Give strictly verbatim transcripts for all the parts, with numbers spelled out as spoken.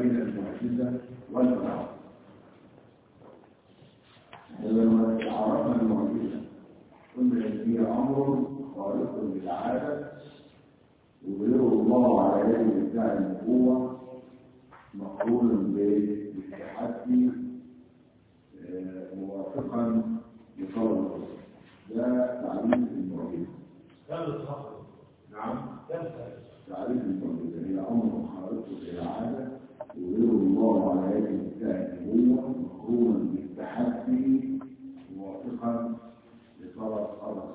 بين المعجزة والمعجزة. لما عرفنا المعجزة قلنا إن هي أمر خارق للعادة وغير الله على يد بتاع النبوة مقرون بالتحدي موافقا لقول الله. ده تعريف المعجزة. نعم. تعريف المعجزة هي أمر خارق للعادة وغير الله على يد بتاع النبوة مقرون بالتحدي موافقا لطلب الله.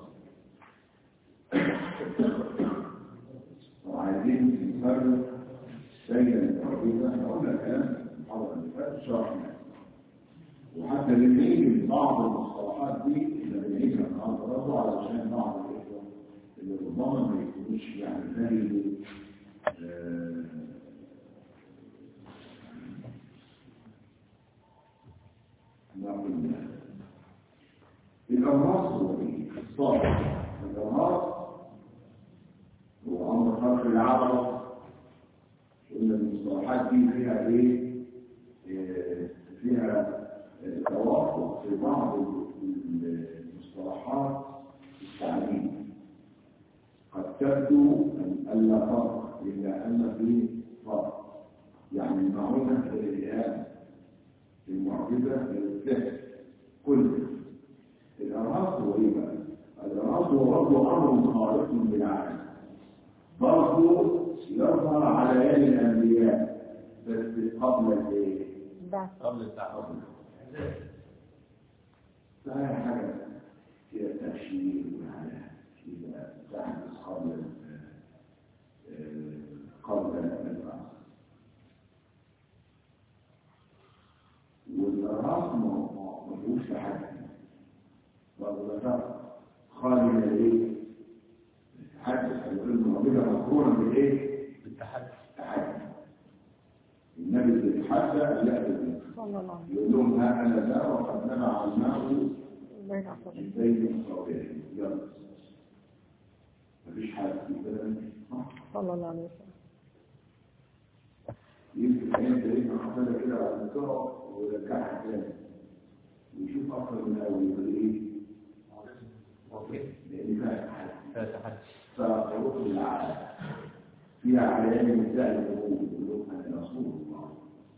وعايزين نفرق بين المعجزة. احنا قلنا الكلام في المحاضرة اللي فاتت شرحنا، وحتى بنعيد بعض المصطلحات دي اللي بنعيدها النهارده برضه علشان بعض الاخوه اللي ربما ما يكونوش يعني فاهمين نقول الأمراض هو ايه؟ الصالح. الأمراض هو أمر خلق العضلة. قلنا المصطلحات دي فيها ايه؟ فيها توافق في بعض المصطلحات التعليم. قد تبدو أن لا فرق إلا أن فيه فرق. يعني المعونة للإيهام، المعجزة للسحر، كل الأرهاص هو إيه بقى؟ الأرهاص هو برضه أمر خارق للعالم، برضه يظهر على يد الأنبياء بس قبل الإيه؟ قبل التعبد. فهي حاجة فيها تأشير وحاجة فيها تحدث قبل قبل البعث. والإرهاص ملوش تحدي، برضه ده خالي من الإيه؟ التحدث. هيقول المعجزة مقرونة بالإيه؟ بالتحدي. التحدي. النبي اللي يتحدى يأتي به يقول لهم ها أنا ذا وقد نبع الماء من بين أصابعهم. يلا مفيش حاجة في كده صلى الله عليه وسلم. يمكن أنت يبقى حصلها كده على الكرة ويرجعها تاني ويشوف أكثر من أول يقول إيه؟ لأن فيها تحدي فيروح للعالم فيها علامة مثال الأمور يقول لهم أنا رسول الله.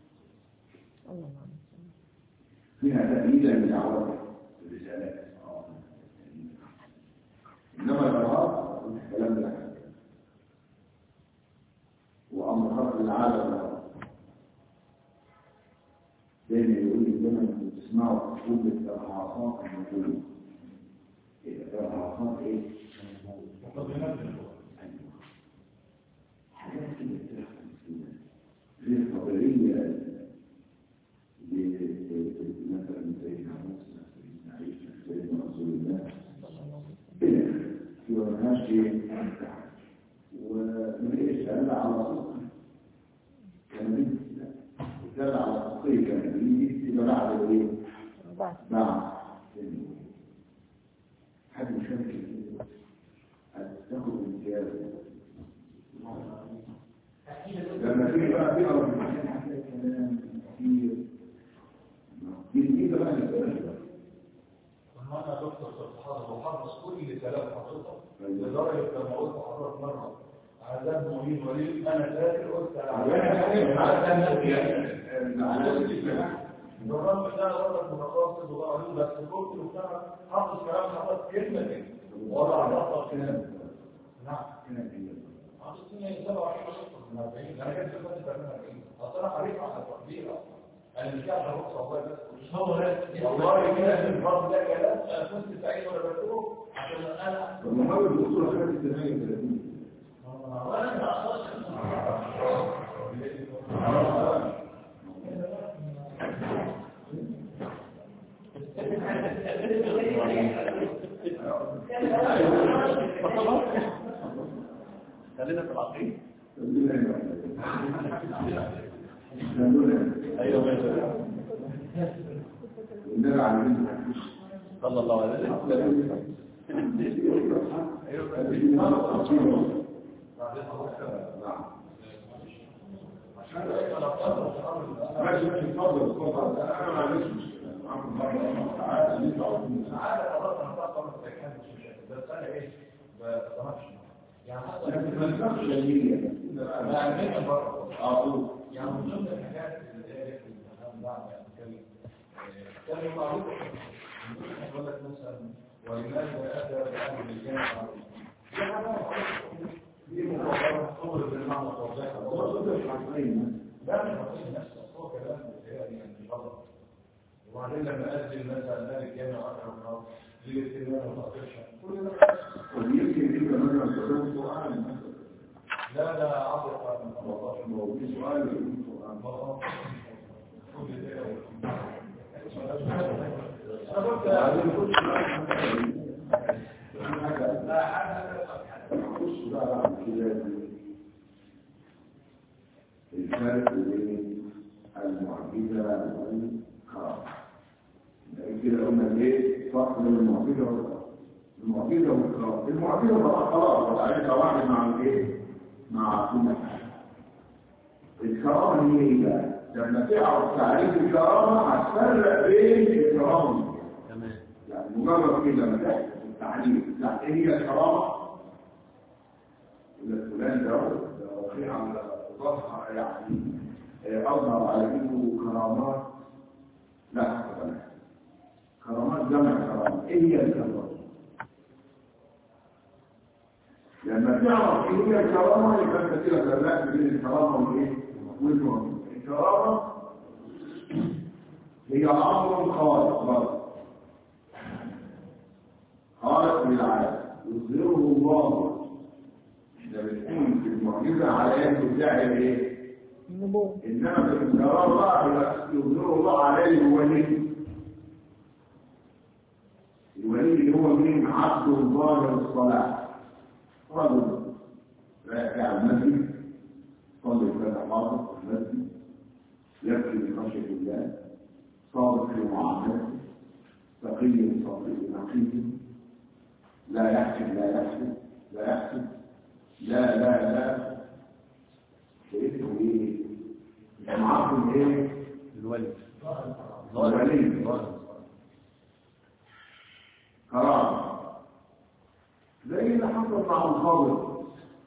فيها تأييدا لدعوته الرسالات. إنما الأرهاق الكلام ده وأمر خلق العالم دايما يقول لي دايما كنت تسمعوا كل الإرهاقات النبوة. الإرهاقات إيه؟ مقدمات النبوة. حاجات كده بتحصل فيها في قدرية مثلا سيدنا موسى، سيدنا عيسى، سيدنا رسول الله إلى في ورناش شيء ومن إيش سأل على صدق كان سأل على صدقه كان بيجي إذا بعد إيه؟ بعد حد مشارك تاخد امتياز لما تيجي بقى تقرا في المكان هتلاقي كلام كتير جديد بقى للدرجه. انا دكتور في الحضر وحافظ كل كلام حضرتك لدرجه لما قلت حضرتك مره عذاب مهين وليد انا فاكر قلت بالرغم ان انا برضك متقاصد وبقول بس كنت وبتاع حافظ كلام حضرتك كلمه كلمه ولا علاقه كلام. نعم كلام عطيتني سبعة وعشرين من أربعين. انا كنت فاكر ثمانية وأربعين اصل انا قريت على التقدير انا مش عارف اروح والله بس مش هو والله كده في الفرض ده كلام انا كنت سعيد وانا بكتبه عشان انا بنحاول الوصول لحد ثمانية وثلاثين. وانا ما اقدرش خلينا في العقيد. ايوه والنبي عليه صلى الله عليه وسلم. ايوه ماشي ماشي اتفضل اتفضل انا ما عنديش مشكله معاكم بره تعالى اللي انتوا عاوزينه تعالى خلاص انا بقى خلاص مش مشكله بس انا ايه ما بصراحش يعني حتى لكن ما تنساش شيئيا ما عندنا بره اه يعني من ضمن الحاجات اللي هي في الامتحان بعد يعني نتكلم كان معروف يقول لك مثلا ولماذا اتى بهذه الجامعه دي مقارنه صور بالمعنى الواضح لا مش حقيقي نفسه هو كلام يعني غلط وبعدين لما اذن مثلا مالك الجامعه اكرم الله دي الاهتمام والتقشع كل ده ويمكن انت مثلا تقول سؤال لا لا عاطفه من الله هو في سؤال يقول سؤال كل ده انا قلت عايزين نخش لا حاجه نخش بقى كده الفرق بين المعجزه والكرامه كده قلنا ايه فرق بين المعجزه والكرامه المعجزه والكرامه المعجزه بقى خلاص وتعرفها واحد مع الايه مع كل حاجه الكرامه هي ايه بقى لما تعرف تعريف الكرامه هتفرق بين الكرامه تمام يعني مجرد كده لما تحفظ التعريف بتاع ايه هي الكرامه يقول فلان ده واقع على ظهر يعني اظهر على انه كرامات لا حق لها كرامات جمع كرامه ايه هي الكرامه لما تعرف ايه هي الكرامه يبقى انت كده فرقت بين الكرامه والايه والمعجزه الكرامه هي امر خالق برضه خالق للعالم يظهره الله احنا بنقول في المعجزه على يد بتاع الايه النبوة انما في الكرامه يظهر الله عليه الولي الولي اللي هو مين عبد ظاهر الصلاه رجل راجع المسجد صلي فتح حاضر في المسجد يبكي من خشيه الله صادق في معاملته تقي صادق نقي لا يحسب لا يحسب لا يحسب لا لا لا اسمه ايه معاكم ايه الولي الولي كرامه زي اللي حصل مع الخضر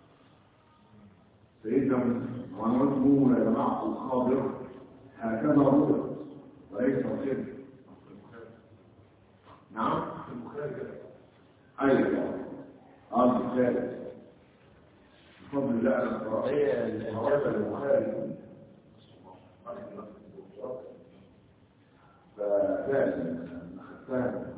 سيدنا وانا قلت مو يا جماعه الخضر هكذا رؤى وليس كده نعم ايوه اه البخاري بفضل الله على القراءه هي الجبل البخاري ففعلا اخذتها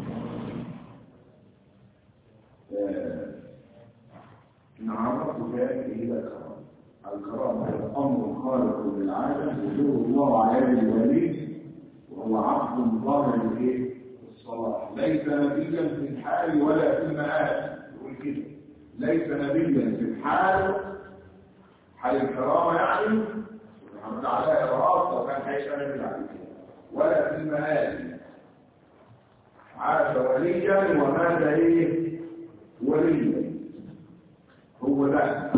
نعرف ذلك هي الكرامه الكرامه هي امر خارق للعاده يدور الله على يد الولي وهو عبد ظاهر الايه الصلاح ليس نبيا في الحال ولا في المآل يقول كده ليس نبيا في الحال حال الكرامه يعني محمد على إرهاق لو كان هيبقى نبي عليه ولا في المآل عاش وليا ومات ايه وليا هو ده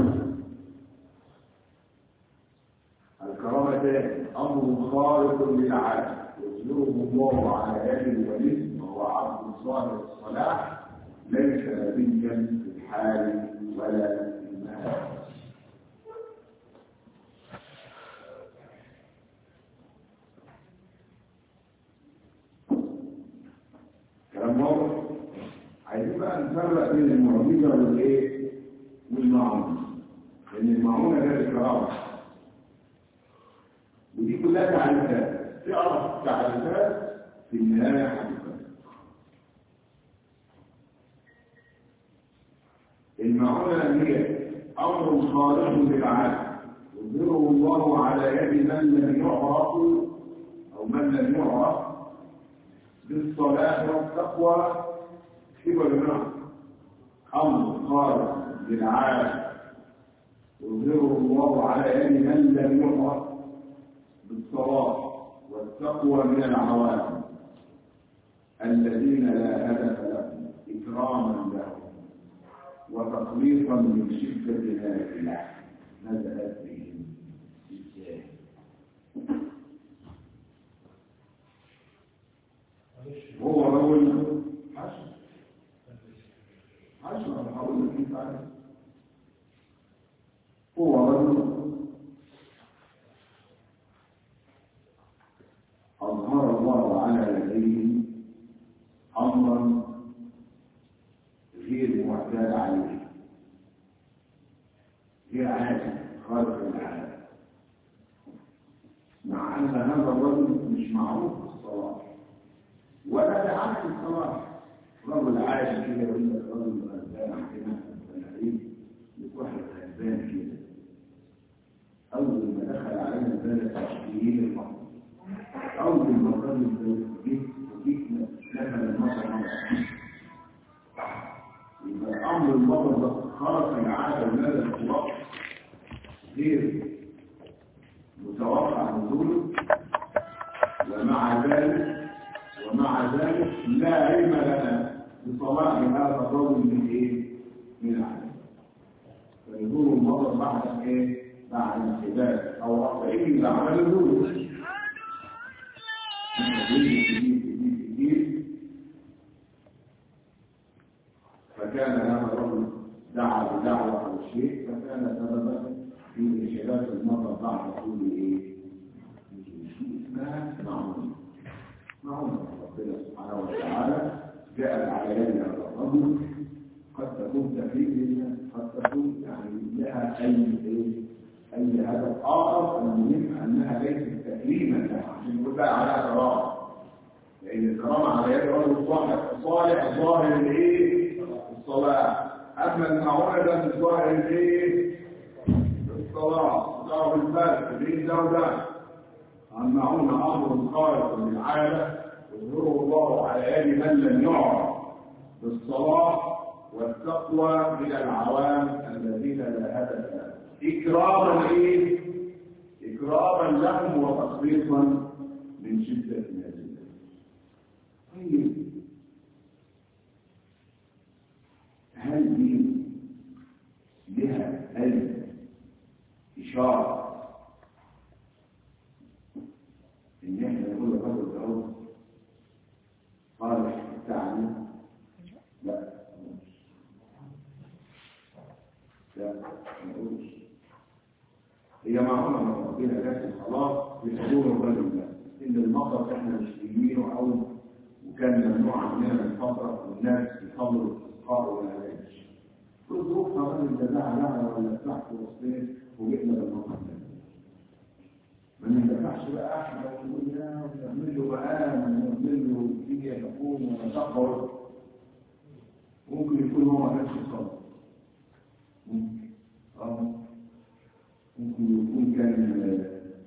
الكرامتان امر خارق للعاده يظهره الله على يد الولي وهو عبد ظاهر الصلاح ليس نبيا في الحال ولا في المال كلام واضح عايزين بقى نفرق بين المعجزه والايه والمعونه لان المعونه غير الكرامه ودي كلها تعريفات تعرف تعريفات في النهايه حقيقه المعونه هي امر خارق للعاده يظهره الله على يد من لم يعرف او من لم يعرف بالصلاح والتقوى كبر النار امر خارق للعاده يظهره الله على يد من لم يعرف بالصلاح والتقوى من العوام الذين لا هدف لهم اكراما لهم وتخليصا من شده هذه نزلت بهم غير عادي خارق للعادة، مع أن هذا الرجل مش معروف بالصلاح ولا بعكس الصلاح. رجل عادي كده يقول لك رجل غلبان عندنا في الحديث، واحد غلبان كده أول ما دخل علينا البلد تشكيل المطر، أول ما الرجل جيت وجيت نزل المطر مرة، يبقى أمر المطر ده خرق العادة ونزل في وقت غير متوقع نزوله، ومع ذلك ومع ذلك لا علم لنا بصلاح هذا الرجل من ايه؟ من العالم. فنزول المطر بعد ايه؟ بعد انحداث او رفعه بعد نزوله. فكان هذا الرجل دعا بدعوة او شيء فكان سببا في انحداث المطر بعد طول ايه؟ اسمها معونة. معونة ربنا سبحانه وتعالى جاءت على يد هذا الرجل، قد تكون تفريد، قد تكون يعني لها اي اي هدف اخر. المهم انها ليست تكريما لها عشان نقول بقى عليها كرامه، لان الكرامه على يد رجل صالح صالح ظاهر الايه؟ الصلاه. اما المعونه ده من ظاهر الايه؟ الصلاه. ظاهر الفرق بين ده وده. المعونه امر خارق للعاده يظهره الله على يد من لم يعرف بالصلاه والتقوى من العوام الذين لا هدف لهم، إكراما إيه؟ إكراما لهم وتخليصا من شدة النازلة. طيب هل دي لها أي إشارة إن إحنا نقول الرجل ده صالح التعليم؟ لا لا ما نقولش. هي معلومة من ربنا لكن خلاص بحضور الرجل ده إن المطر إحنا مش لاقيينه أو وكان ممنوع عننا من فترة والناس يصلوا الاستسقاء ولا لاش. كل ظروفنا الراجل ده زعل لها ولا تحت وسطين وجئنا بالمطر ده. ما نندفعش بقى احنا ونقول لا ونعمل له مقام ونعمل له الدنيا تقوم ونتقبل. ممكن يكون هو ما كانش يصلي. ممكن اه ممكن يكون كان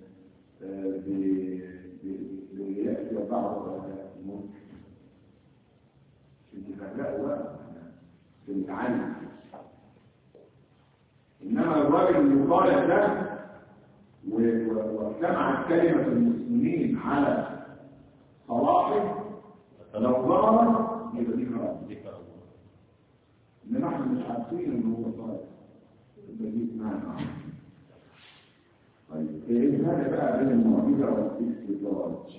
بيأتي بعض ممكن عشان تفرقوا بقى في التعلم. انما الراجل المطالع ده واجتمعت كلمة المسلمين على صلاحه لو ظهر يبقى دي كرامة. انما احنا مش عارفين ان هو صالح يبقى دي اسمها. طيب ايه هذا بقى بين المعجزة والاستدراج؟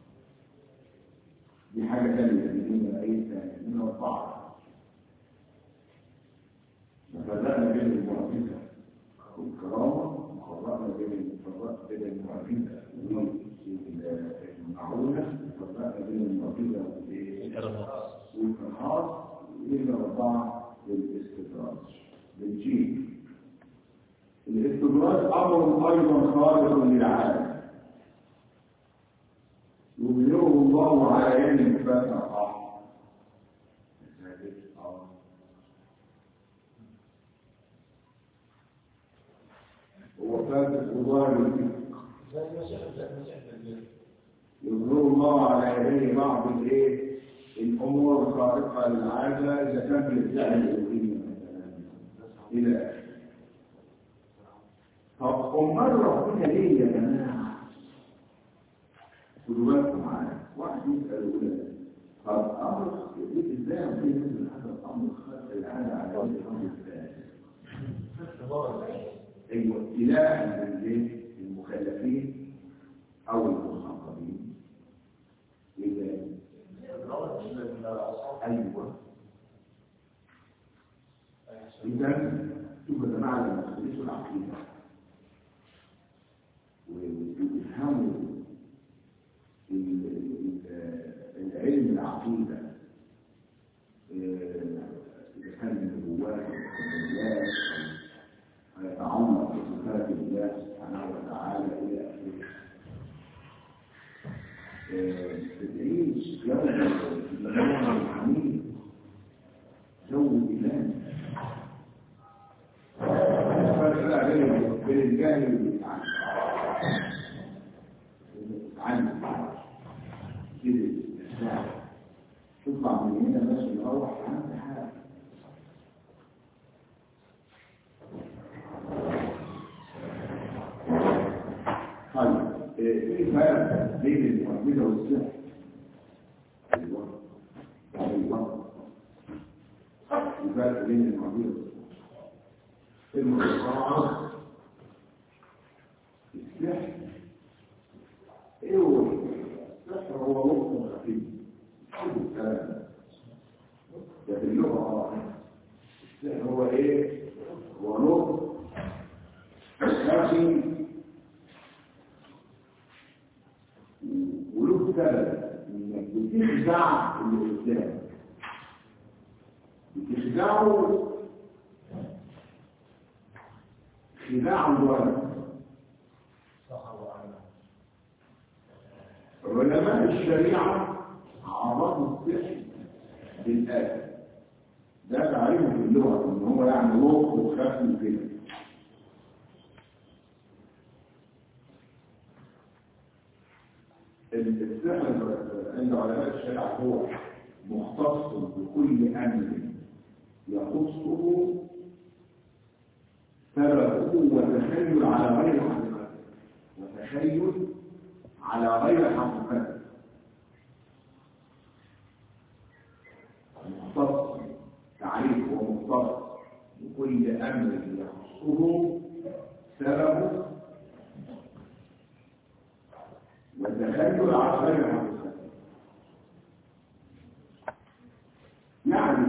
دي حاجة ثانية من اي ثانية من الطاعة. فبدأنا بين المعجزة والكرامة وفرقنا بين الفرق بين المعجزة والمعونة وفرقنا بين المعجزة والإرهاص وإلى أربعة للاستدراج. بالجيم الاستدراج أمر أيضا خارق للعالم يظهره الله على يد الفتح. هو فاتح وظاهر الفقه يظهر الله على يديه بعض الايه الامور الخارقه للعاده اذا كان بيدعي الالوهيه مثلا الى اخره. طب امال ربنا ليه يا جماعه؟ خدوا بالكم معايا. واحد يسال يقول طب امر ازاي ربنا ينزل هذا الامر خارق للعاده على وجه الامر الثاني؟ ايوه ابتلاء المكلفين او المخاطبين. اذا ايوه اذا شوفوا يا جماعه لما تدرسوا العقيده وتفهموا العلم العقيده اذا كان من النبوات والكمالات تعيش جو الحميد جو الإيمان فرق بين الجاهل والمتعلم المتعلم كده الساعة تطلع من هنا بس نروح عند حاجة طيب في فرق بين المعجزة والسحر ايوه ايوه في فرق بين المعجزة والسحر السحر ايه هو السحر؟ هو لغة خفيف شو الكلام ده في اللغة اه السحر هو ايه؟ هو لغة خفيف وله سبب انك بتخدع اللي قدامك بتخدعه خداع الولد. علماء الشريعة عرفوا السحر بالآية ده تعريفه في اللغة ان هو يعني لغة وخفي كده. السحر عند علماء الشريعة هو مختص بكل أمر يخصه سببه وتخيل على غير حقيقته وتخيل على غير حقيقته مختص تعريف هو مختص بكل أمر يخصه سببه والتخيل على غير حقيقته. يعني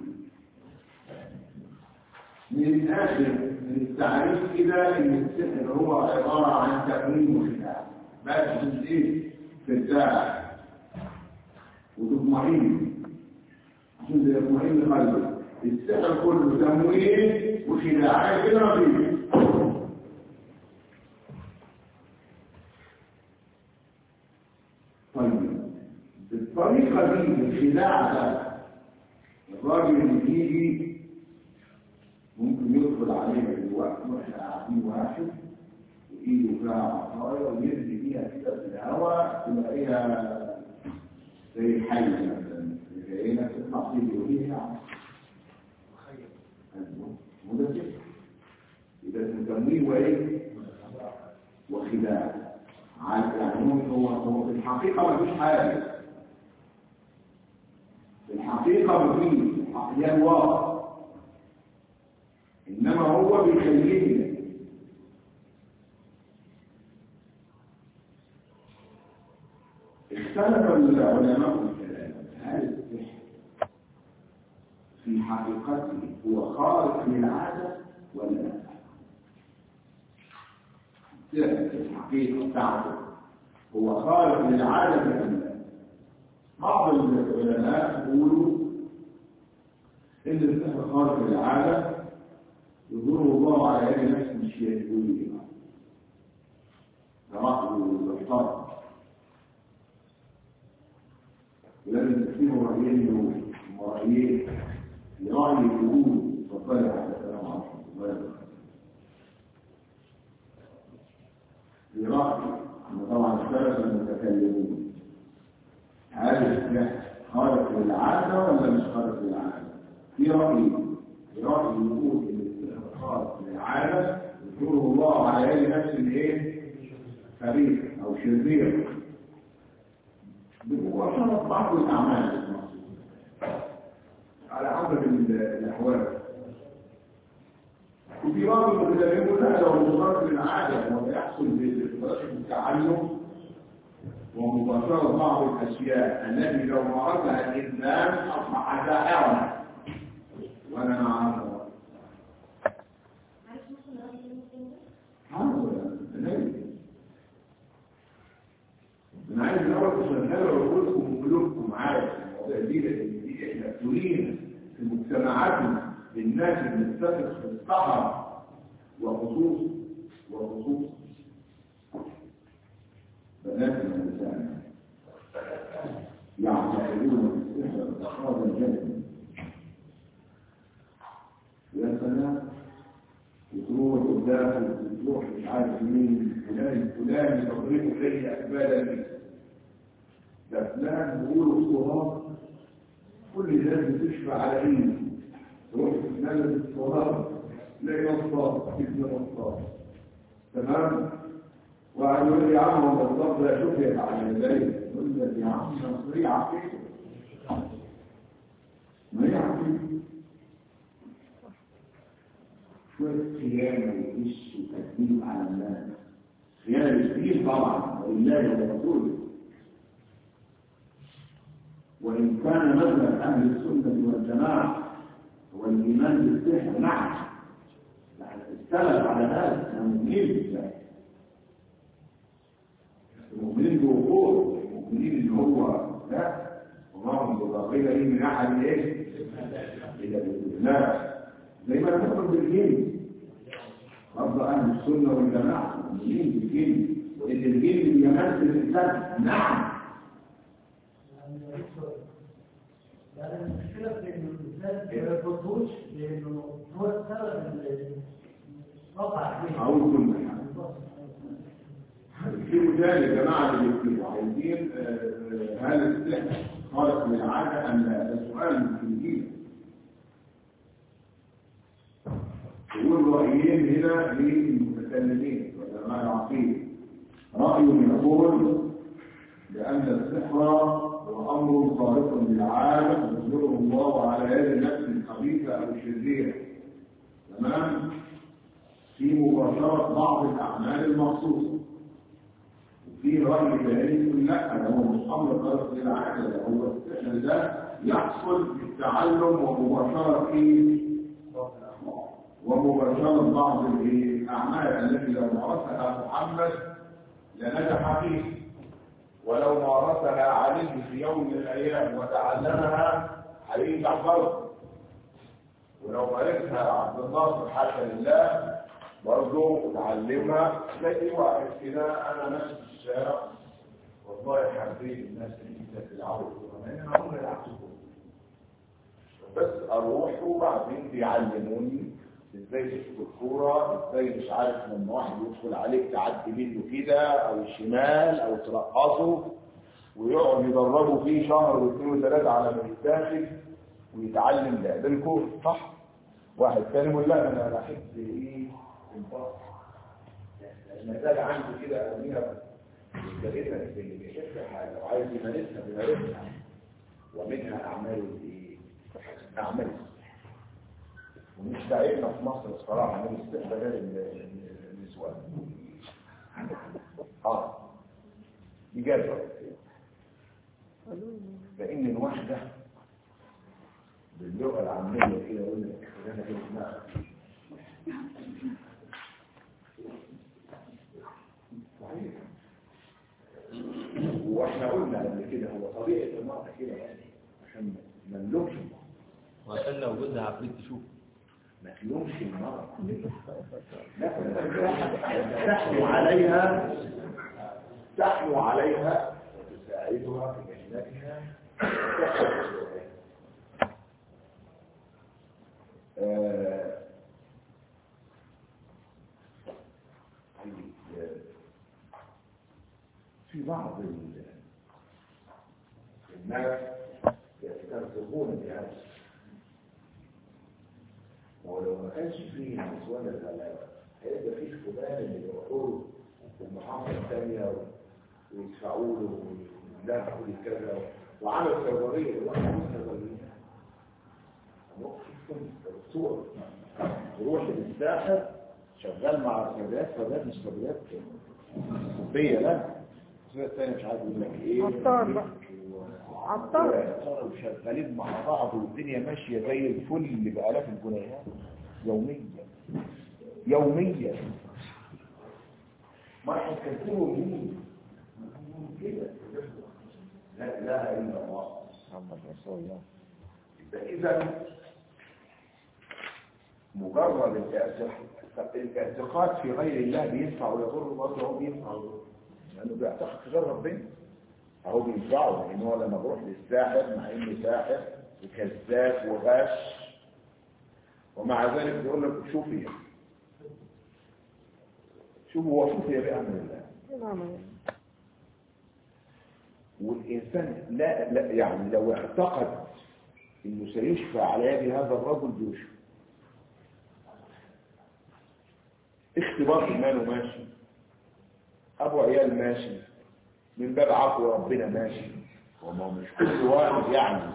من الآخر من التعريف كده إن السحر هو عبارة عن تأويل وخداع بس مش إيه؟ خداع وتطمئن عشان ده يطمئن قلبك. السحر كله تمويل وخداع كده ما فيه. طيب بالطريقة دي الخداع ده الراجل اللي يجي ممكن يدخل علينا دلوقتي واحنا قاعدين واحد وايده فيها عصايه ويرمي بيها كده في الهواء تلاقيها زي الحي مثلا جاينا تطلع فيه بيها وده كده يبقى التمويل وايه؟ وخداع. يعني هو هو في الحقيقه ما فيش حاجه في الحقيقه ما فيش هي الواقع إنما هو بيخيلنا. اختلف العلماء في الكلام هل السحر في حقيقته هو خارق للعادة ولا لا؟ السحر في الحقيقة بتاعته هو خارق للعادة ولا لا؟ بعض العلماء يقولوا إن السحر خارق للعادة يظهره الله على يد نفس الشيء يقول لي رأيه الحرب ولازم تكتبوا رأيين ورأيين لرأي يقول تفضل على السلام عليكم لرأي أن طبعا السلف المتكلمون هل السحر خارق للعادة ولا مش خارق للعادة؟ في رأي رأي يقول خارق للعادة يذكره الله على يد نفس الايه؟ خبيث او شرير بمباشرة بعض الاعمال على حسب الاحوال. وفي بعض المتكلمين يقول لا لو خارق للعادة هو بيحصل بإدراك التعلم ومباشرة بعض الاشياء التي لو مارسها الانسان اصبح دائرة وانا معه أنا عايز الأول تشغلوا عقولكم وقلوبكم معايا في المواضيع دي لأن دي إحنا مسؤولين في مجتمعاتنا للناس اللي بتثق في الصحراء وخصوص وخصوص ده وتروح مش عارف مين فلان الفلاني تضربه إليه أكبالا لي ده فلان بيقولوا الصهار كل الناس بتشفى على إيه تروح تتنزل الصهار تلاقي نصاب ابن نصاب تمام وقال يقول لي يا عم هو النصاب ده شوف يا على ازاي يقول لي يا عم نصري عقيده ما هي عقيده شويه خيانه وغش وتكذيب على الناس خيانه كبير طبعا ولله ورسوله وان كان مذهب اهل السنه والجماعه هو الايمان بالسحر نعم السلف على هذا المؤمنين بالله المؤمنين بوقوع المؤمنين اللي هو لا اللهم بضاقية إيه من أحد إيه إلى بالله زي ما نقول بالجن برضه أهل السنة والجماعة المؤمنين بالجن وإن الجن يمثل الإنسان نعم يعني المشكلة في إنه الإنسان ما يربطوش لأنه هو السبب اللي قطع عليه. أقول كل حاجة. في مثال يا جماعة اللي بيكتبوا عايزين هل السحر خارق للعادة أم لا؟ ده سؤال في الدين. يقول رأيين هنا للمتكلمين وعلماء العقيدة. رأي يقول بأن السحر هو أمر خارق للعادة يظهره الله على يد النفس الخبيثة أو الشريرة. تمام؟ في مباشرة بعض الأعمال المخصوصة. وفي رأي ثاني يقول لا ده هو مش أمر خارق للعادة ده هو السحر ده يحصل بالتعلم ومباشرة في ومباشرة بعض الأعمال التي لو مارسها محمد لنجح فيه ولو مارسها عليه في يوم من الأيام وتعلمها هينجح برضه ولو مارسها عبد الناصر حاشا لله برضه تعلمها تلاقي واحد كده أنا ماشي في الشارع والله حبيت الناس اللي انت تلعبوا انا هم يلعبوا بس اروح وبعدين بيعلموني ازاي تشوط الكوره ازاي مش عارف لما واحد يدخل عليك تعدي منه كده او الشمال او ترقصه ويقعد يدربوا فيه شهر واثنين وثلاثه على ما يتاخد ويتعلم لعب الكوره صح واحد ثاني يقول لا انا بحب ايه الباص المزاج عندي كده ارميها لقيتها اللي بيحب حاجه وعايز يمارسها بيمارسها ومنها اعمال الايه اعمال ومش داعينا في مصر الصراحه من استقبال النسوان اه بجد لان الواحده باللغه العاميه كده يقول لك انا كده اسمها صحيح واحنا قلنا قبل كده هو طبيعه المرأة كده يعني عشان ما نلومش وعشان لو جوزها عفريت تشوف ما تلومش المرأة لا تحنو عليها تحنو عليها وتساعدها في مهنتها آه في بعض الناس يسترزقون بهذا ولو ما كانش فيه نسوان الغلابه هيبقى فيه فلان اللي يروحوا في المحافظه الثانيه ويدفعوا له ويدافعوا له كذا وعمل سروريه الواحد عمل سروريه الصور تروح للساحر شغال مع السادات سادات مش سادات صوفيه لا الصوفيه الثانيه مش عارف يقول لك ايه عطار بقى عطار وشغالين مع بعض والدنيا ماشيه زي الفل بالاف الجنيهات يوميا يوميا ما هتكتبوا مين كده لا اله الا الله محمد رسول الله اذا مجرد الاعتقاد في غير الله بينفع ويضر برضه هو بينفع ويضر لانه بيعتقد في غير ربنا اهو بينفعه لان هو لما بروح للساحر مع انه ساحر وكذاب وغش ومع ذلك بيقول لك شوفي شوف هو شوف هي بأمر الله. نعم. والإنسان لا, لا يعني لو اعتقد إنه سيشفى على يد هذا الرجل بيشفى. اختبار إيمانه ماشي، أبو عيال ماشي، من باب عفو ربنا ماشي. وما هو مش كل واحد يعني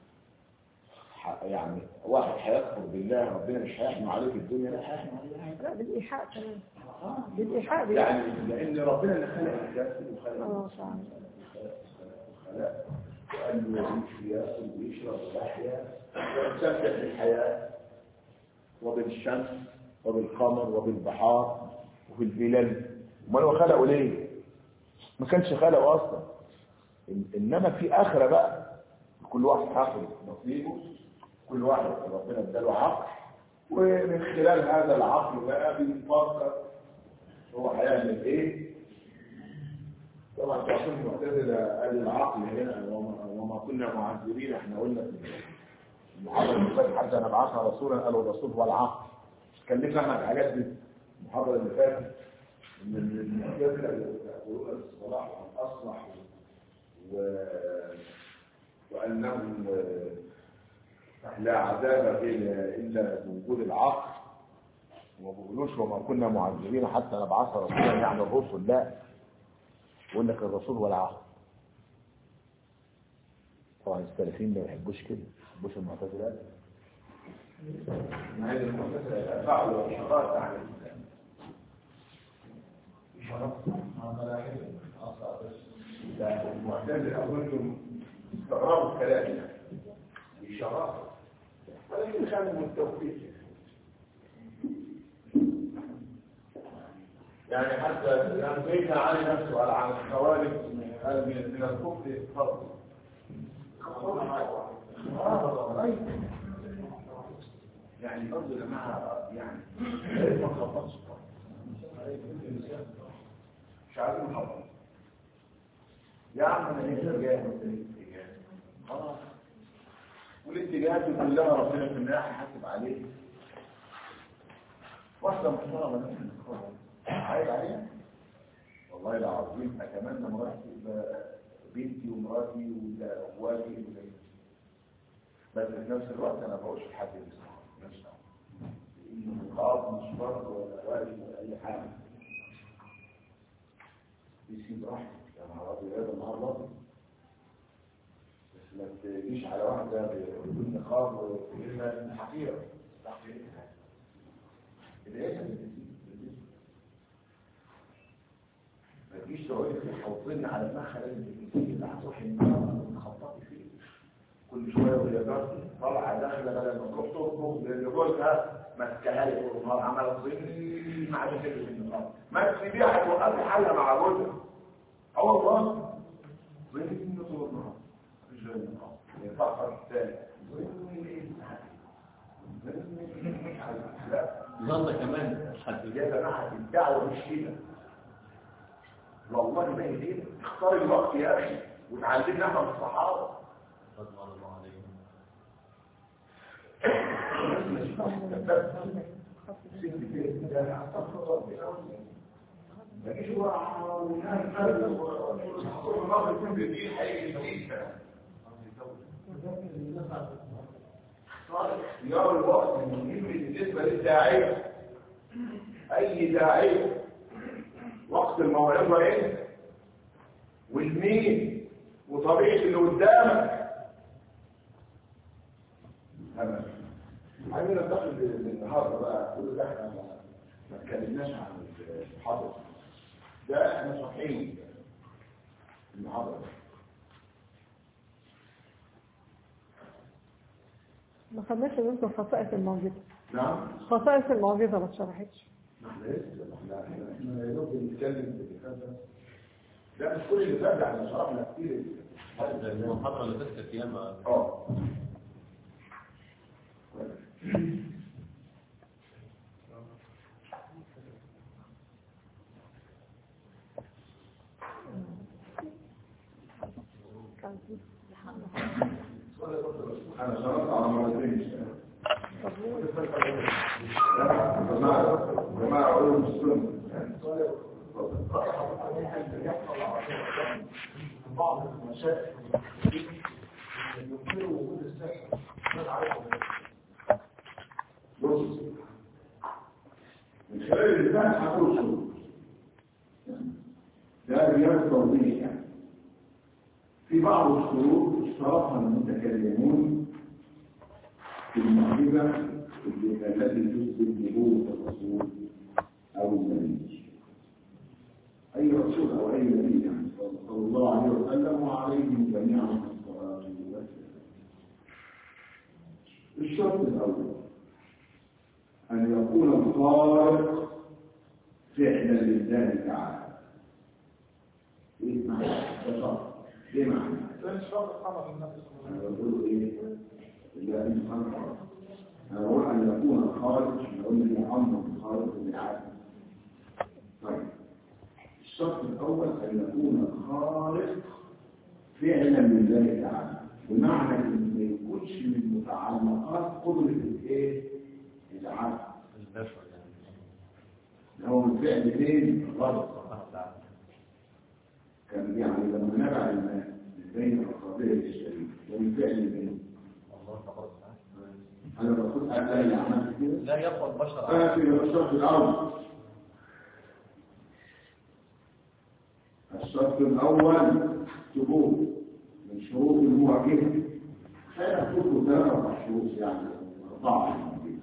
يعني واحد هيكفر بالله ربنا مش هيحمل عليه في الدنيا، لا هيحمل عليه. لا بالإيحاء كمان. بالإيحاء يعني لأن ربنا اللي خلق الجسد وخلق اه صح. وخلق وقال له يعيش ويأكل ويشرب ويحيا ويستمتع بالحياة وبالشمس وبالقمر وبالبحار وفي البلاد. امال هو خلقه ليه؟ ما كانش خلقه اصلا. انما في اخره بقى كل واحد هياخد نصيبه، كل واحد ربنا اداله عقل، ومن خلال هذا العقل بقى بيفكر هو هيعمل ايه. طبعا تعرفون المعتزله قال العقل هنا وما, وما كنا معذبين. احنا قلنا في المحاضره اللي فاتت حتى نبعثنا رسولا قالوا الرسول هو العقل. اتكلمنا احنا عن حاجات في المحاضره اللي فاتت ان المعتزله يقولون الصلاح والاصلح و... وانه لا عذاب الا بوجود العقل، وما بيقولوش وما كنا معذبين حتى نبعث رسولا يعني الرسل. لا، يقول لك الرسول هو العقل. طبعا السلفيين ما يحبوش كده، ما يحبوش المعتزله. مع ان المعتزله فعلوا اشارات عن الاسلام، اشارات عن ملاحظ اصلا. ده المعتزله اظن استغربوا الكلام ده اشارات، ولكن كانوا من التوفيق. يعني حتى لما بيت علي نفسه على عن الخوارج من من الكفر فرض. يعني برضه يا جماعه يعني ما نخبطش، مش عايزين نخبط يا عم. انا اتجاه اتجاه خلاص، والاتجاهات كلها ربنا في الناحيه حاسب عليه. واحده محترمه مثلا عايز عليها والله العظيم اتمنى مراتي بنتي ومراتي واخواتي، بس في نفس الوقت انا بقولش لحد يسمع نفسه انه قاضي مش فرض ولا واجب ولا اي حاجه. يسيب راحتك يا نهار ابيض النهارده، بس ما تجيش على واحده بدون نقاب وكلمه حقيره. ما تجيش تقولي في حوضنا على دماغها لازم تجيبي اللي هتروحي النهارده تخبطي فيه كل شويه وهي جارتي طالعه داخله بدل ما تروح تخرج لجوزها ماسكها لي طول النهار عماله تصير مع شكل النهار ما تسيبيها هتوقفي حالها مع جوزها. اه والله زين طول النهار مفيش غير النهار يفكر الثاني لا ظن كمان حد يا جماعه الدعوه مش كده والله. ما هي كده. اختار الوقت يا اخي وتعلمنا احنا من الصحابه رضي الله عليهم. مفيش ورع ونام قلب والمرض يكون بدين حقيقي جديد. اختيار الوقت مهم بالنسبه للداعيه. اي داعيه وقت الموعظه ايه والمين وطبيعه اللي قدامك. تمام. عايزين ننتقل للنهارده بقى. كل ده احنا ما اتكلمناش عن المحاضره ده، احنا صحيين المحاضره ما خدناش منكم خصائص المعجزة. نعم خصائص المعجزة ما اتشرحتش. احنا لسه احنا احنا يا دوب بنتكلم في اللي فات ده. ده مش كل اللي فات ده، احنا شرحنا كتير. هذا المحاضرة اللي فاتت كانت ياما. اه انا شرحت على مرتين. جماعه جماعه علوم السنه رأي حضرتك ممكن يحصل على بعض المشاكل يمكن وجود السحر غير عارفهم. بص من خلال اللسان هقول شروط ده رياض توضيح يعني. في بعض الشروط اشترطها المتكلمون في المعجزة التي تثبت نبوة الرسول أو النبي، أي رسول أو أي نبي يعني صلى الله عليه وسلم وعليهم جميعا الصلاة والسلام. الشرط الأول أن يكون الخالق فعلا لله تعالى. إيه معنى؟ ده شرط. إيه معنى؟ ده شرط خمر النبي صلى الله عليه وسلم. أنا بقول إيه؟ إلا أن يكون أنا بقول أن يكون الخالق، مش بقول لي أمر الخالق بالعالم. طيب الشرط الأول أن يكون الخالق فعلا لله تعالى، بمعنى أن ما يكونش من متعلقات قدرة الإيه؟ العالم. البشر يعني. هو من فعل فين؟ غلط سبحانه وتعالى. كان يعني لما نبع الماء بين القضية الشريف ومن فعل مين؟ الله تبارك وتعالى. أنا بقول أنا اللي عملت كده؟ لا يبقى البشر آه في الشرط الأول. الشرط الأول ثبوت من شروط المعجزة. خلينا نقول ثلاثة شروط يعني أربعة المعجزة.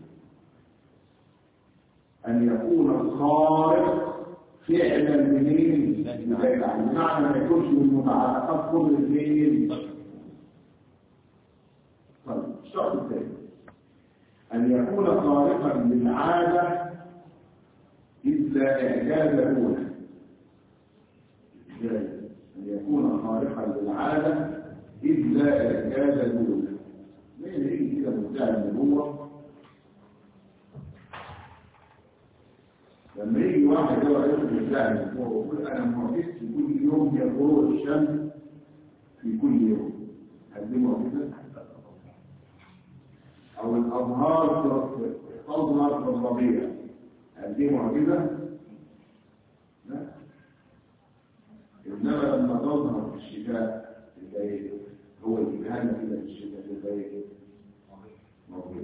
أن يكون الخالق فعلا منين؟ بمعنى ما يكونش من متعلقات كل الاثنين. طيب الشرط الثاني أن يكون خالقا للعادة إذ لا إعجاز له. أن يكون خالقا للعادة إذ لا إعجاز له. ليه يجي كده مدعي النبوة لما يجي واحد يقعد يقول مدعي النبوة ويقول أنا معجزت كل يوم يغرور الشمس في كل يوم، هل دي معجزة؟ أو الأزهار تظهر في الربيع، هل دي معجزة؟ لا. إنما لما تظهر في الشتاء تبقى هو الإبهام كده في الشتاء تبقى موجود.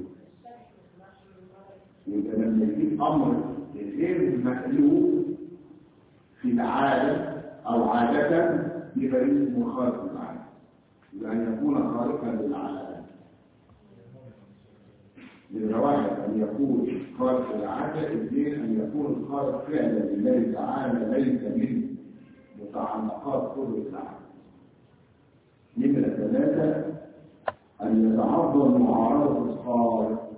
يبقى لما يجيب أمر غير مألوف في العادة أو عادة يبقى اسمه خالق العادة. يبقى أن يكون خالقا للعادة. من واحد أن يكون خالق العادة، اثنين أن يكون الخالق فعلا لله تعالى ليس من متعلقات قدرة العالم. نمرة ثلاثة أن يتعظم معارضة الخالق.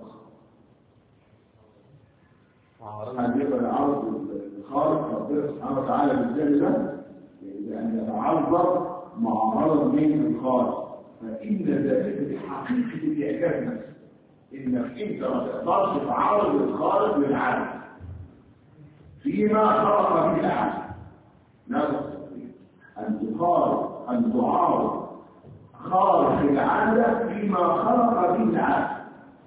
أن يبقى العرض الخالق ربنا سبحانه وتعالى بالذات ده بأن يتعظم معارضة من الخالق، فإن ذلك حقيقة الإعجاز نفسه. إنك أنت ما تقدرش تعارض الخالق للعالم فيما خلق به العالم. لا تستطيع أن تقارب أن تعارض خالق العادة فيما خلق به العالم.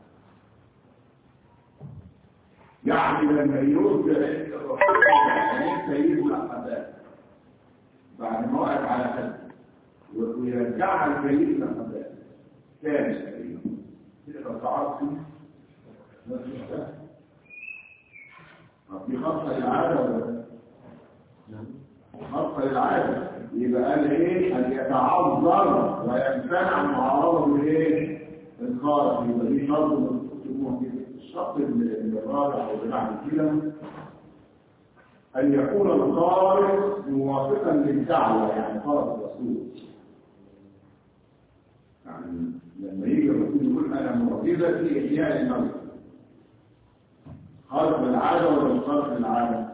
يعني لما يرجع الرسول سيدنا قبائل بعد ما وقف على خلقه ويرجعها سيدنا قبائل ثاني سيدنا تقدر تعرف فيه نفس الشيء. طب دي خاصة للعادة ولا خاصة للعادة؟ يبقى قال ايه؟ ان يتعذر ويمتنع معارضة بايه؟ الخالق. يبقى دي شرط من الشرط الرابع او بعد كده ان يكون الخالق موافقا للدعوة، يعني خالق الرسول. يعني لما يجي الرسول يقول انا معجزة في احياء الموت، خالق العادة ولا مش خالق العادة؟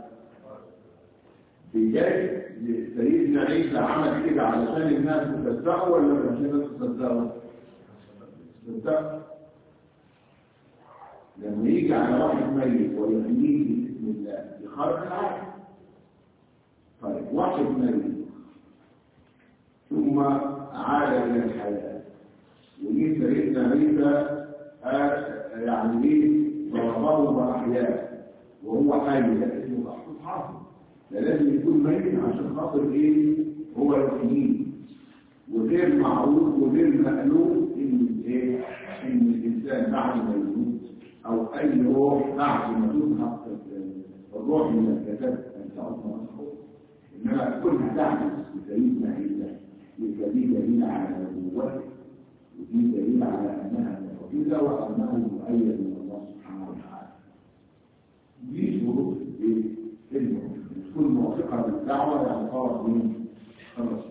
بجاي سيدنا عيسى عمل كده علشان الناس تصدقه ولا مش الناس تصدقه؟ تصدقه. لما يجي على واحد ميت ويحييه باسم الله بخلق العادة. طيب واحد ميت ثم عاد الى الحياة وجي سيدنا عيسى يعني ايه ضربه واحياه وهو حي اسمه محفوظ حافظ. ده لازم يكون ميت عشان خاطر ايه هو يحييه، وغير معروف وغير مألوف ان ايه ان الانسان بعد ما يموت او اي روح بعد ما تنهق الروح من الجسد ان تعود مصحوح، انما كلها تعمل بدليل معيشه، يبقى دي دليل على نبوته، ودي دليل على انها معجزه وانه مؤيد من الله سبحانه وتعالى. دي شروط ايه؟ المعجزه تكون موافقه بالدعوه يعني خلاص مين؟ خلاص.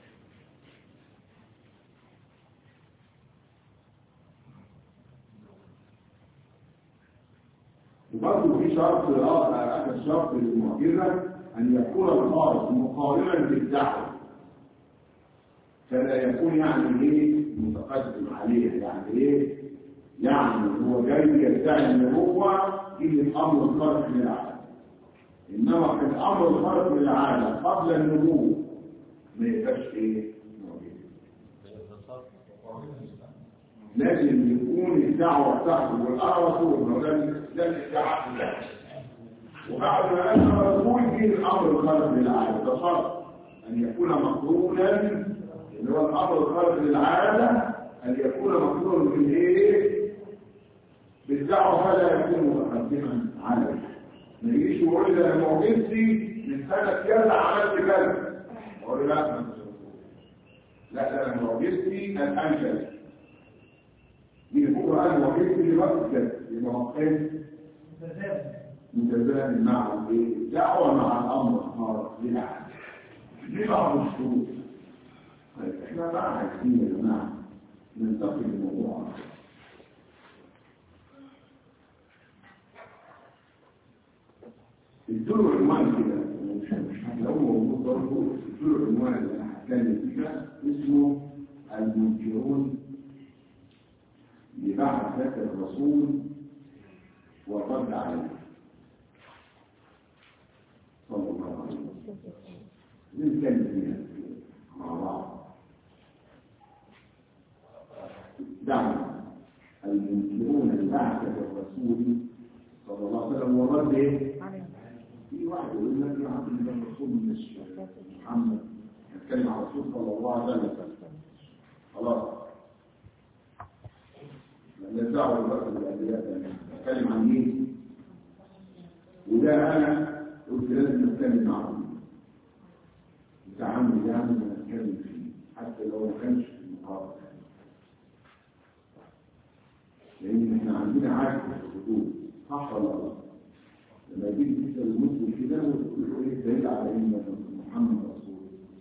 وبرضه في شرط اخر شرط للمعجزه ان يكون الخالق مقارنا بالدعوه، فلا يكون يعني ايه متقدم عليه، يعني ايه يعني هو جاي يدعي ان هو يجي الامر الخارق للعاده، انما في الامر الخارق للعاده قبل النبوه ما يبقاش ايه معجزه. لازم يكون الدعوه بتاعته وانا رسول، ده الادعاء ده، وبعد ما انا رسول يجي الامر الخارق للعاده، ده شرط ان يكون مقرونا اللي هو الامر الخارق للعاده، ان يكون مقرونا بالايه؟ بالدعوه، فلا يكون متقدما عليه. ما يجيش يقول لي انا معجزتي من سنه كذا عملت كذا، اقول لا لا لا انا معجزتي الان كذا، دي بكره انا معجزتي دلوقتي كذا، يبقى موقف متزامن مع الدعوه مع الامر الخارق للعاده. دي بعض الشروط. احنا بقى عايزين يا جماعه ننتقل للموضوع. ادوا عنوان كده، مش مش هتلاقوه موجود برضه، ادوا عنوان اللي انا هتكلم فيها اسمه المنكرون لبعثة الرسول والرد عليه صلى الله عليه وسلم. نتكلم فيها مع بعض. دعوة المنكرون لبعثة الرسول صلى الله عليه وسلم والرد ايه؟ في واحد يقول لك يا عبد الله الرسول مش محمد، نتكلم على الرسول صلى الله عليه وسلم خلاص. لا دعوة بقى بالأدلة، نتكلم عن مين؟ وده أنا قلت لازم نتكلم عنه. التعامل يعني نتكلم فيه حتى لو ما كانش في المقابل، لأن احنا عندنا عادة في الحدود، صح ولا لا؟ لما يجي تسأل المسلم كده وتقول له ايه دليل على ان محمد رسول،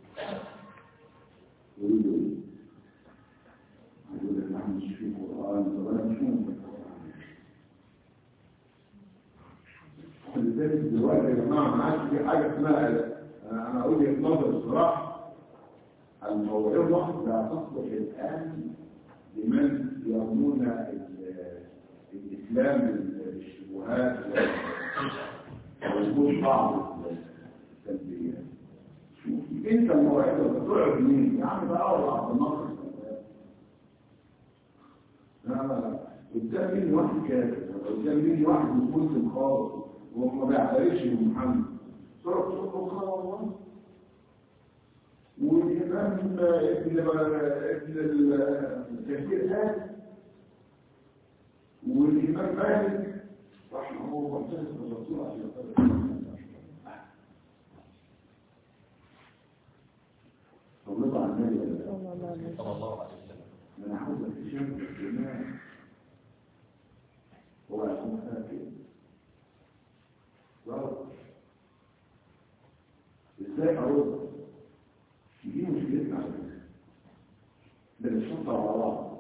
يقول له ايه؟ يقول لك نحن مش في القرآن ولا مش في القرآن. ولذلك دلوقتي يا جماعة ما عادش في حاجة اسمها، أنا أقول لك نظر الصراحة، الموعظة لا تصلح الآن لمن يرمون الإسلام بالشبهات ووجود بعض السلبيات. شوف انت الموعظة بتقعد مين؟ يا عم ده أول عبد الناصر لا قدام مين واحد كافر، قدام مين واحد مسلم خالص وما بيعترفش بمحمد صرف صرف الله. والإمام ابن ابن الكثير قال، والإمام مالك رحمه الله معترف بالرسول عليه الصلاة والسلام. صلى على النبي صلى الله عليه وسلم. أنا عاوز اكتشاف الإمام هو يكون فاكر ازاي ارد؟ دي مشكلتنا على فكره، ده الشرطه على بعض،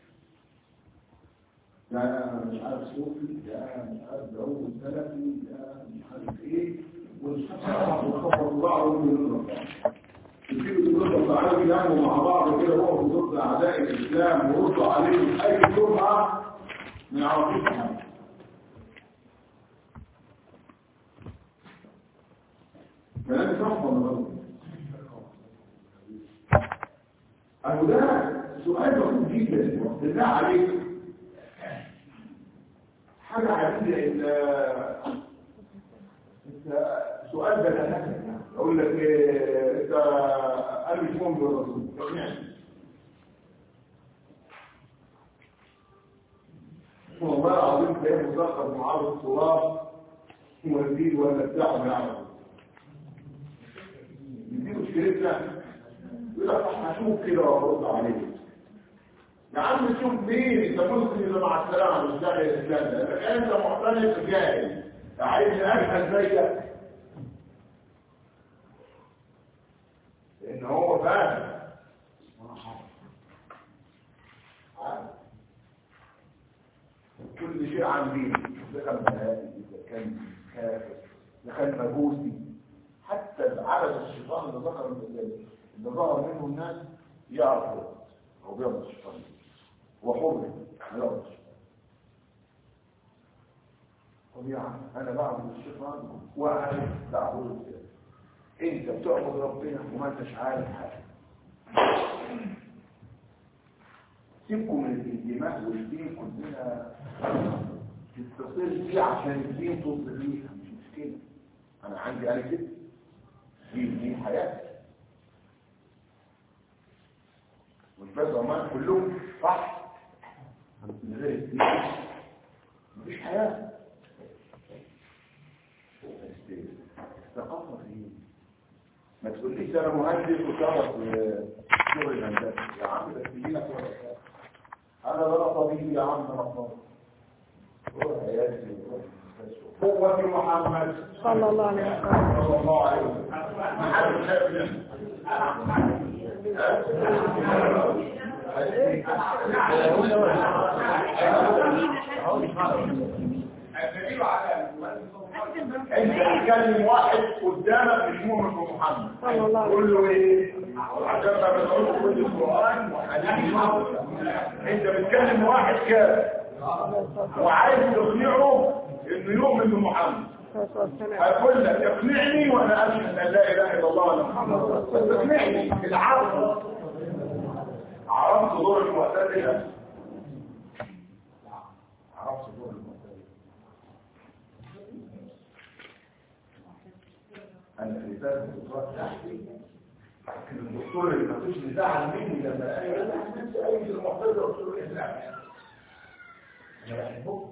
ده مش عارف صوفي، ده مش عارف جو سلفي، ده مش عارف ايه، والشرطه على بعض وخبطوا بعض ويقولوا يجيبوا يقولوا تعالوا يناموا مع بعض كده وقفوا ضد اعداء الاسلام وردوا عليهم اي جرعه ما يعرفوش حاجه. كلام صح ولا غلط؟ أهو ده سؤال بسيط جدا بالله عليك، حاجة عادية. إن سؤال بتناسب يقول لك ايه انت انا مش مؤمن بالرسول يعني والله العظيم تلاقيه مسخر معارض التراب وزيد ولا بتاع ما يعرف دي مشكلتنا. يقول لك هشوف كده وارد عليه يا عم شوف مين انت مسلم اللي مع السلامه مش داعي الاسلام ده لكن انت معترض جاهل عايز اجهل زيك لان هو فاهم كل شيء عن دين اذا كان مهادي اذا كان كافر اذا كان مجوسي حتى عدد الشيطان اللي ظهر اللي ظهر منه الناس يعرفوا هو بيعمل الشيطان هو حر يعمل قل يا عم انا بعبد الشيطان واعرف بعبده انت بتعبد ربنا وما انتش عارف حاجه. سيبكم من الانتماء والدين كلنا تتصل فيه عشان الدين توصل ليها مش مشكله. انا عندي انا كده دي دي حياتي مش بس عمان كلهم صح من غير الدين مفيش حياه. ثقافه ايه؟ ما تقوليش انا مهندس وشرف شغل الهندسه يا عم ده دينك ولا انا بقى طبيب يا عم انا طبيب روح عيادتي وروح المستشفى هو محمد صلى الله عليه وسلم صلى الله عليه وسلم ما حدش شاف الدليل على انت تكلم واحد قدامك مش مؤمن بمحمد صلى الله عليه قول له ايه عشان ما بتقولش كل القران وحديث انت بتكلم واحد كافر وعايز تقنعه انه يؤمن بمحمد هقول لك اقنعني وانا اشهد ان لا اله الا الله ولا محمد رسول الله. اقنعني العرض عرفت دور المعتزله عرفت دور المعتزله انا في ذات الدكتور تحتي لكن الدكتور اللي ما فيش نزاع مني لما قال انا حسيت اي المعتزله دكتور الاسلام انا بحبه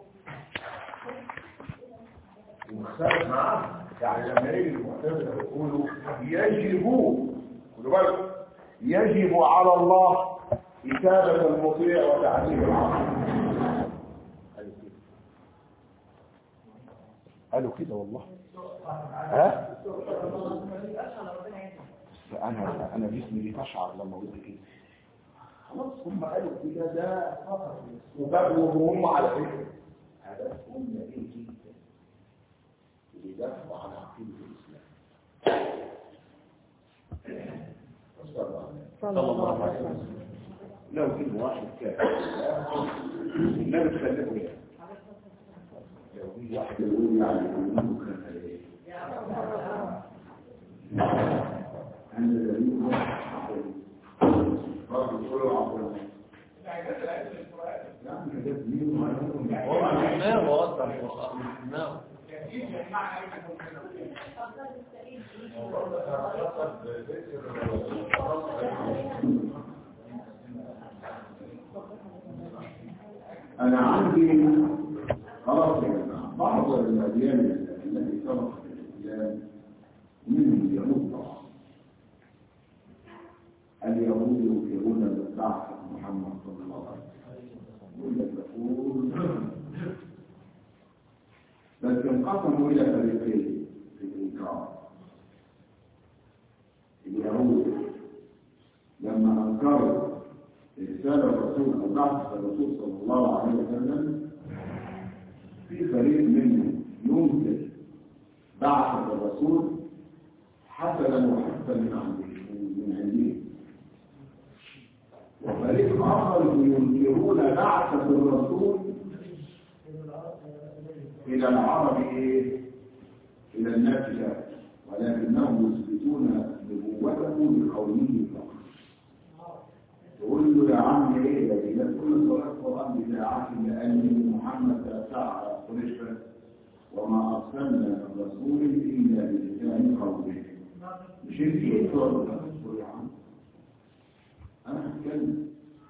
ومختلف معاه يعني لما يجي المعتزله يقولوا يجب خدوا بالكم يجب على الله كتابه المطيع وتعليم العقل قالوا كده والله ها انا انا جسمي بيتشعر لما قلت كده خلاص هم قالوا كده ده وبابوا وهم على فكره هدفهم نبيل جدا بيدافعوا عن عقيده الاسلام صلى الله عليه وسلم. لو كان واحد كافر النبي تخلفه يعني لو في واحد يقول يعني انه كان ايه عند الذي برضه كله عقل يعني ده مين ما هو اصلا ما هو انا عندي خلاص يا جماعه بعض الاديان التي سبقت الاسلام منهم اليهود طبعا اليهود ينكرون بعثة محمد صلى الله عليه وسلم يقول بس انقسموا الى فريقين في الانكار. اليهود لما انكروا رسالة الرسول او بعثة الرسول صلى الله عليه وسلم في فريق منهم ينكر بعثة الرسول حسنا وحسنا من عنده من عنده وفريق آخر ينكرون بعثة الرسول إلى العرب إيه؟ إلى الناس لا ولكنهم يثبتون نبوته بقوله فقط. تقول له يا عم إيه ده إذا كل صلاة القرآن بتاعك لأن محمد تأتى قريش وما أرسلنا من رسول إلا بلسان قومه شركية ولا يا عم أنا هتكلم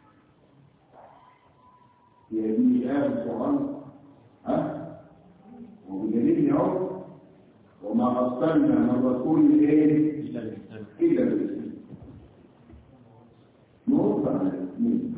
يا دي آية القرآن ها وبدليل اهو وما أرسلنا من رسول إيه إلا بالإسلام نوضع على الاثنين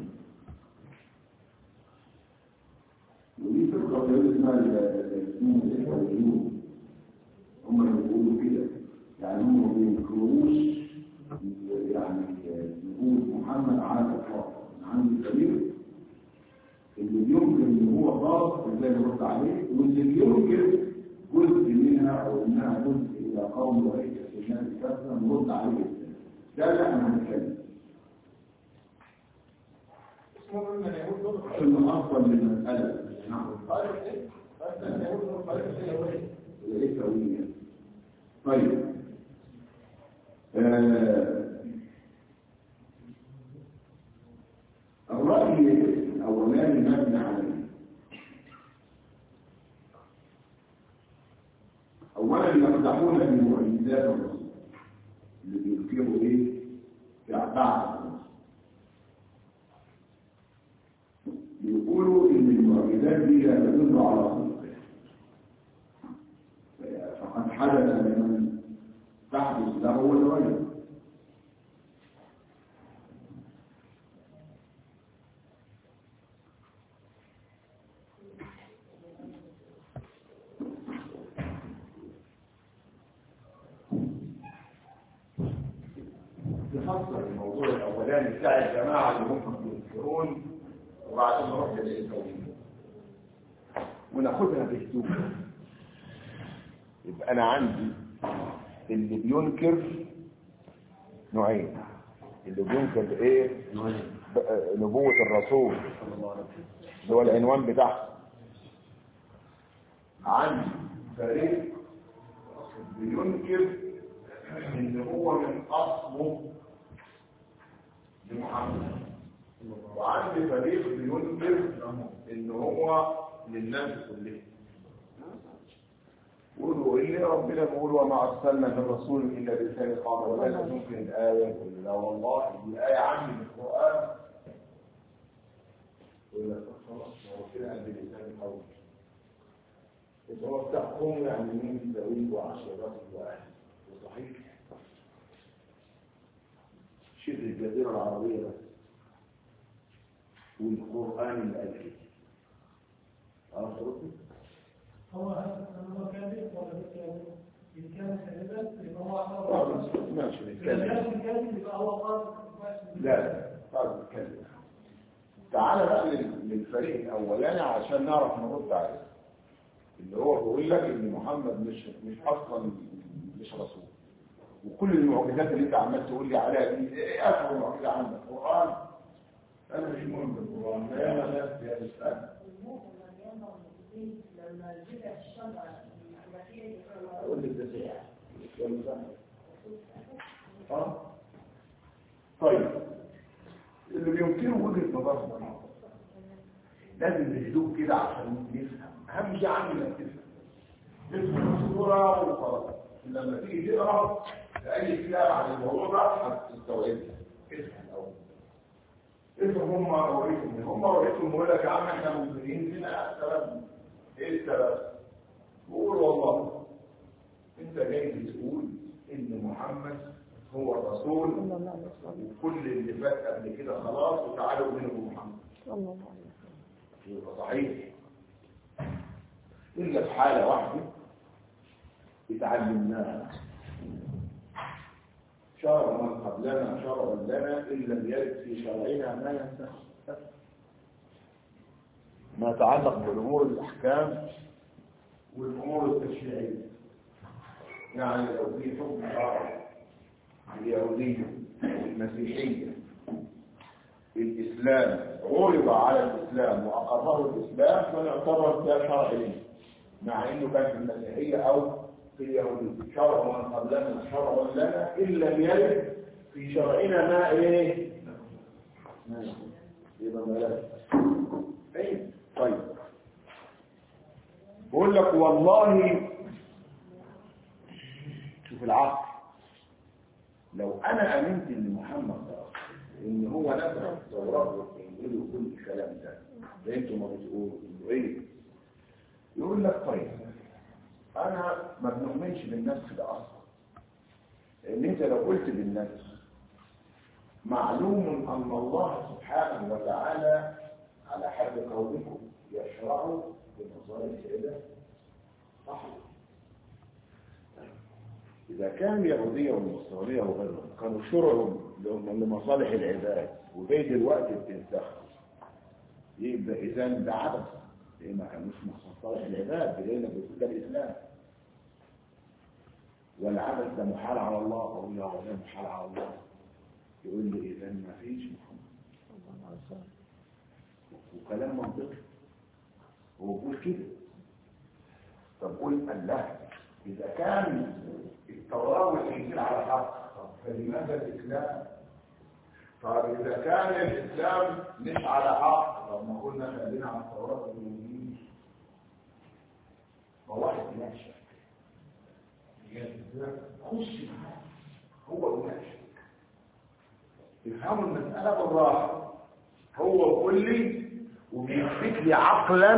ودي فرقة اسمها اسمهم الإسرائيليون هم اللي بيقولوا كده يعني هم ما بينكروش يعني نقول محمد على الإطلاق عندي كبير اللي بيمكن ان هو غلط ازاي نرد عليه واللي بيمكن جزء منها او انها جزء الى قوم وليس في الناس كثره نرد عليه ده لا احنا هنتكلم عشان افضل للمساله نعم ايه سويه طيب الراي الأولاني مبني عليه أولا يمدحون بمعجزات الرسول اللي بيذكروا إيه؟ بعد الرسول بيقولوا إن المعجزات دي لا تدل على صدقه فقد حدث لمن تحدث له ولغيره نفصل الموضوع الاولاني بتاع الجماعه اللي هم بيذكرون وبعدين نروح للاسلاميين وناخدها بهدوء. يبقى انا عندي اللي بينكر نوعين، اللي بينكر ايه؟ نبوه الرسول اللي هو العنوان بتاعه. عندي فريق بينكر ان هو من اصله لمحمد، وعندي فريق بينكر ان هو للناس كلهم. قولوا اللي ربنا بيقول وما ارسلنا من رسول الا بلسان قومه ولا ممكن الايه يقول لا والله الايه عندي من القران يقول لك خلاص هو كده عندي بلسان قومه يبقى هو بتاعهم يعني مين ذوي وعشرات واحد وصحيح شبه الجزيرة العربية بس والقرآن الألفي عرفت ربي؟ هو هو كاذب ولا كاذب؟ إن كان كاذبا يبقى هو أعتبر ماشي إذا كان كاذب يبقى هو قاصد. لا قاصد كاذب. تعال بقى للفريق الأولاني عشان نعرف نرد عليه، اللي هو بيقول لك إن محمد مش مش أصلا مش رسول، وكل المعجزات اللي انت عمال تقول لي عليها دي ايه اكبر معجزه عندك؟ القران. انا مش مهم بالقران، لا انا لا في الاسلام لما جبت الشجره اقول لك ده سيئه اه طيب اللي بيمكنه وجهه نظرنا لازم نهدوه كده عشان نفهم. اهم شيء عندي انك تفهم تفهم الصوره وخلاص. لما تيجي تقرا اي كتاب عن الموضوع ده هتستوعبها. افهم الاول افهم هم وريتهم هم وريتهم بيقول لك يا عم احنا مؤمنين هنا السبب ايه السبب؟ بقول والله انت جاي تقول ان محمد هو الرسول وكل اللي فات قبل كده خلاص وتعالوا منه محمد. يبقى صحيح الا في حاله واحده اتعلمناها شرع من قبلنا شرع لنا إن لم يرد في شرعنا ما ينسخ ما يتعلق بالأمور الأحكام والأمور التشريعية. يعني لو في حكم شرعي اليهودية المسيحية الإسلام عرض على الإسلام وأقره الإسلام فنعتبر ده شرعي مع إنه كان في المسيحية أو في اليهودية. شرع من قبلنا شرع لنا إن لم يرد في شرعنا ما إيه؟ يبقى ملاك. طيب طيب بقول لك والله شوف العقل لو انا امنت ان محمد ده ان هو نفس التوراه والانجيل وكل الكلام ده زي انتم ما بتقولوا انه ايه يقول لك طيب انا ما بنؤمنش بالنفس ده اصلا لان انت لو قلت بالنفس معلوم ان الله سبحانه وتعالى على حد قولكم يشرع بمصالح العباد صح اذا كان اليهوديه والنصرانيه وغيرهم كانوا شرعوا لمصالح العباد وبيد الوقت بتنتخب يبقى اذا ده عبث لان ما كانوش مصالح العباد بدينا بكل الاسلام والعبث ده محال على الله او لا ده محال على الله يقول لي اذا ما فيش محمد وكلام منطقي هو بيقول كده طب قول الله اذا كان التوراه والانجيل على حق فلماذا الاسلام طب اذا كان الاسلام مش على حق طب ما قلنا خلينا على التوراه والانجيل ما واحد يناقشك خش معاه هو يناقشك يفهموا المساله بالراحه هو كلي وبيثبت لي عقلا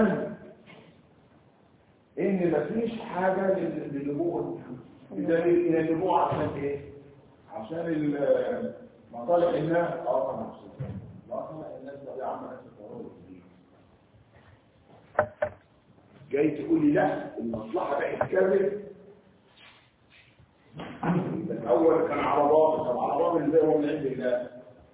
ان مفيش حاجه للنبوه بدليل ان النبوه عشان ايه عشان مصالح الناس اه طبعا مصالح الناس ده عامه التوراه جاي تقول لي لا المصلحه بقت كذب الاول كان على باطل طب على باطل ازاي هو من عند الله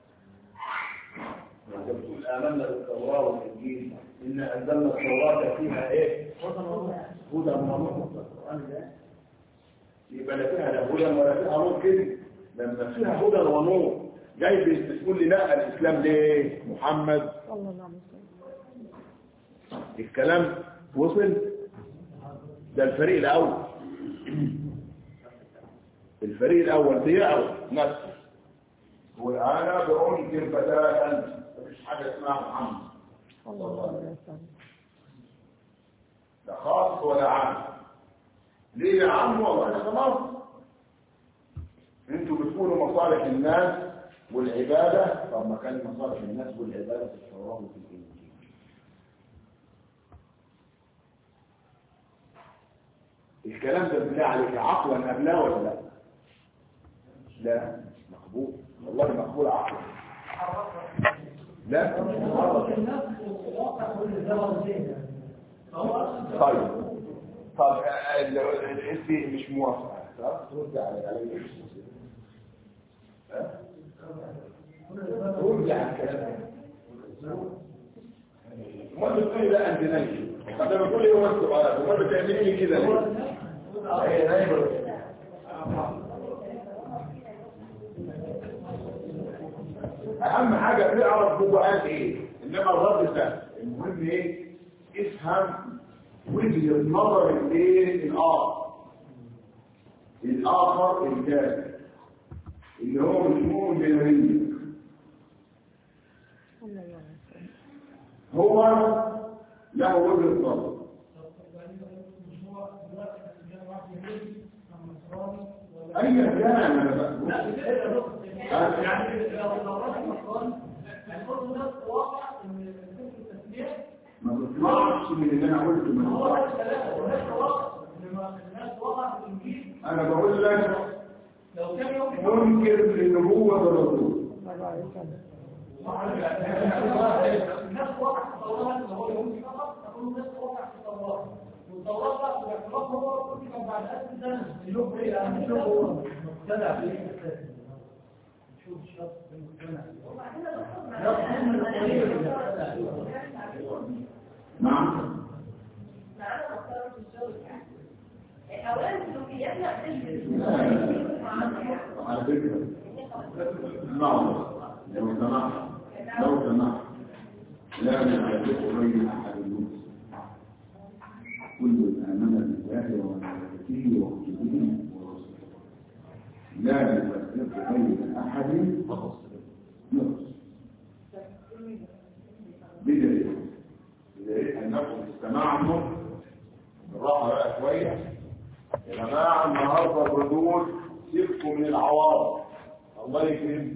انت بتقول امنا بالتوراه والانجيل ان انزلنا التوراه فيها ايه هدى ونور القران ده يبقى لا فيها لا هدى ولا فيها نور كده لما فيها هدى ونور جاي بتقول لي لا الاسلام ليه محمد صلى الله عليه وسلم الكلام وصل ده الفريق الاول الفريق الاول بيعرف نفسه وانا بأنكر بداء مفيش حاجه اسمها محمد صلى الله عليه وسلم لا خاص ولا عام ليه يا عم والله خلاص انتوا بتقولوا مصالح الناس والعباده طب ما كان مصالح الناس والعباده في التوراه وفي الانجيل الكلام ده بالله عليك عقلا قبلها ولا لا لا مقبول والله مقبول عقلا لا طيب طب انت مش موافقه صح ترد على على ها ترد على الكلام ما بتقولي لا انت نايم طب لما بتقولي هو السؤال وما بتعملي لي كده ليه هي نايمه اهم حاجه تعرف هو قال ايه انما الرد ده المهم ايه افهم وجهه نظر الايه الاخر الاخر الكافر اللي هو مش مؤمن بالهويه هو له وجهه نظر اي كان انا بقى يعني لو لو راجل مكان هنقول نفس الواقع ان التسميه ما بيطلعش من اللي انا قلته من هو نفس الواقع لما الناس وقع في الانجيل انا بقول لك لو كان يوم منكر للنبوه والرسول الله عليه وسلم الناس وقع في التوراه اللي هو يهودي فقط تقول الناس وقع في التوراه والتوراه بقى باعتراف هو كتب بعد ألف سنه اليوم ايه يعني هو مبتدع في الاساس شوف الشخص المقتنع نعم اولا سلوكياتنا على فكره نعم لو سمحت لو سمحت لا نعرف بين احد المسلمين كل امن بالله وملائكته وكتبه ورسله لا نفرق بين احد نقص بدليل بدليل انكم استمعتم بالراحه بقى شويه يا جماعه النهارده الردود سيبكم من العوارض الله يكرمك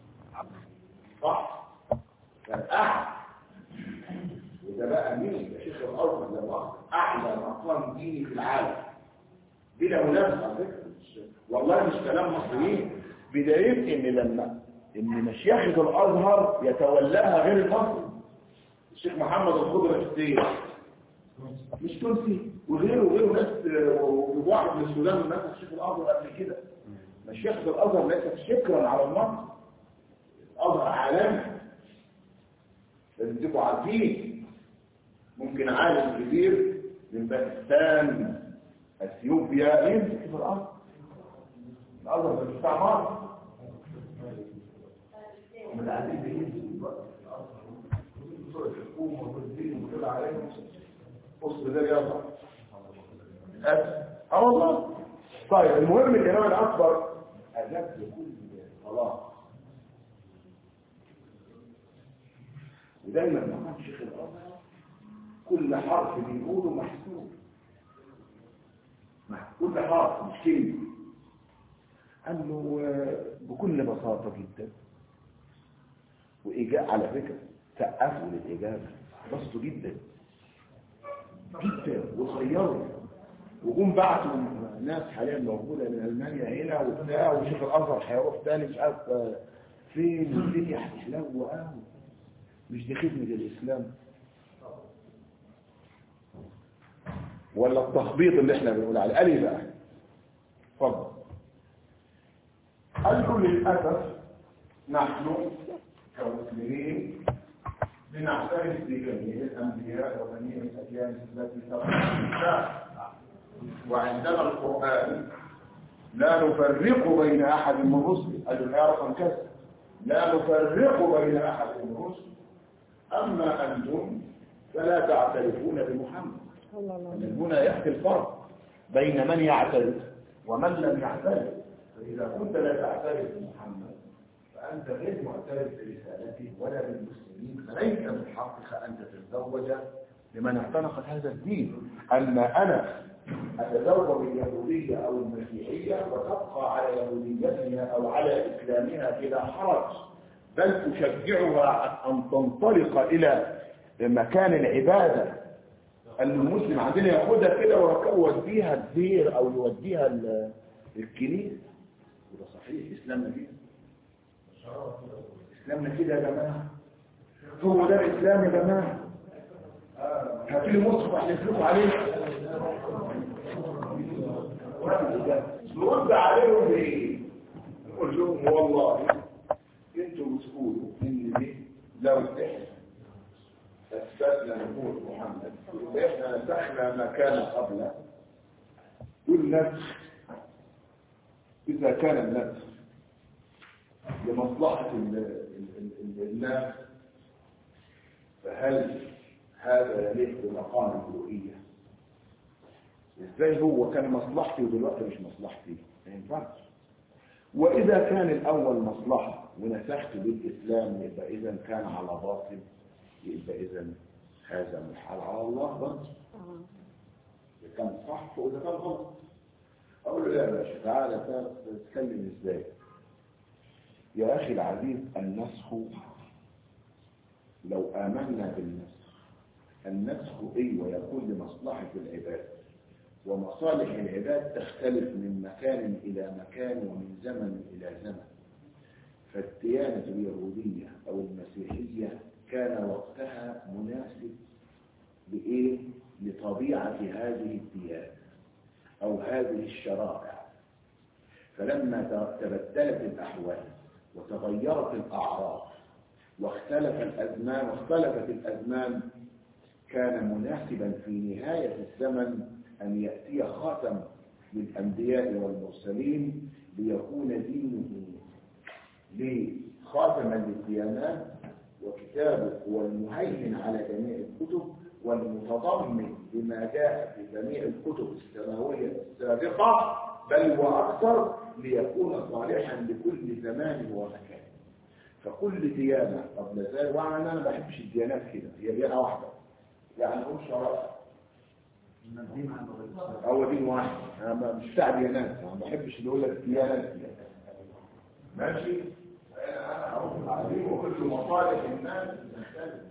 صح كان اعلى وده بقى مين يا شيخ الارض لما اعلى مقام ديني في العالم بلا منافسه على فكره والله مش كلام مصريين بدليل ان لما ان مشيخه الازهر يتولاها غير المصري الشيخ محمد الخضر الحسين مش تونسي وغيره وغيره ناس وواحد من السودان والناس الشيخ الازهر قبل كده مشيخه الازهر ليست شكرا على المصري الازهر عالمي لازم تبقوا عارفين ممكن عالم كبير من باكستان اثيوبيا يمسك في الارض الازهر ده مش بتاع مصر من العديد يمسك في الحكومه والدين وكل عليهم اصل ده رياضه اه والله طيب المهم الامام الاكبر اجاب لكل صلاه ودايما مقام شيخ الازهر كل حرف بيقوله محسوب كل حرف مش كلمه قال له بكل بساطه جدا واجابه على فكره سقفوا للاجابه بسطوا جدا جدا وصيروا وجم بعتوا ناس حاليا موجوده من المانيا هنا وبتاع وشيخ الازهر هيروح تاني مش عارف فين الدنيا هتحلو قوي مش دي خدمه الاسلام ولا التخبيط اللي احنا بنقول عليه قال ايه بقى اتفضل قال له للاسف نحن كمسلمين بنعترف بجميع الانبياء وجميع الاديان التي سبقت وعندنا القران لا نفرق بين احد من الرسل قال له الآية رقم كذا لا نفرق بين احد من الرسل اما انتم فلا تعترفون بمحمد من هنا يحكي الفرق بين من يعترف ومن لم يعترف فاذا كنت لا تعترف بمحمد فانت غير معترف برسالته ولا بالمسلمين فليس من حقك ان تتزوج لمن اعتنقت هذا الدين اما انا اتزوج اليهوديه او المسيحيه وتبقى على يهوديتها او على اسلامها بلا حرج بل اشجعها ان تنطلق الى مكان العباده ان المسلم عندنا ياخدها كده ويوديها الدير او يوديها الكنيسه وده صحيح اسلامنا كده اسلامنا كده يا جماعه هو ده الاسلام يا جماعه هاتوا لي مصحف احلفلكم عليه نرد عليهم بايه نقول لهم والله انتم بتقولوا ان دي لو احنا اثبتنا نبوة محمد واحنا نسخنا ما كان قبله والنسخ اذا كان النسخ لمصلحة الناس فهل هذا يليق بمقام الألوهية؟ ازاي هو كان مصلحتي ودلوقتي مش مصلحتي؟ ما ينفعش. وإذا كان الأول مصلحة ونسخت بالإسلام يبقى إذا كان على باطل يبقى إذا هذا محال على الله برضه. إذا كان صح وإذا كان غلط. أقول له لا يا باشا تعالى تتكلم إزاي؟ يا أخي العزيز النسخ لو آمنا بالنسخ النسخ إيه ويكون لمصلحة العباد ومصالح العباد تختلف من مكان إلى مكان ومن زمن إلى زمن فالديانة اليهودية أو المسيحية كان وقتها مناسب بإيه؟ لطبيعة هذه الديانة أو هذه الشرائع فلما تبدلت الأحوال وتغيرت الأعراف واختلف الأزمان واختلفت الأزمان كان مناسبا في نهاية الزمن أن يأتي خاتم للأنبياء والمرسلين ليكون دينه خاتما للديانات وكتابه هو المهيمن على جميع الكتب والمتضمن لما جاء في جميع الكتب السماوية السابقة بل وأكثر ليكون صالحا لكل زمان ومكان فكل ديانة قبل ذلك وأنا ما بحبش الديانات كده هي ديانة واحدة يعني هم شرائع هو دين واحد انا مش بتاع ديانات انا ما بحبش اللي يقول لك ديانات ماشي. انا هروح عليه وقلت له مصالح الناس تختلف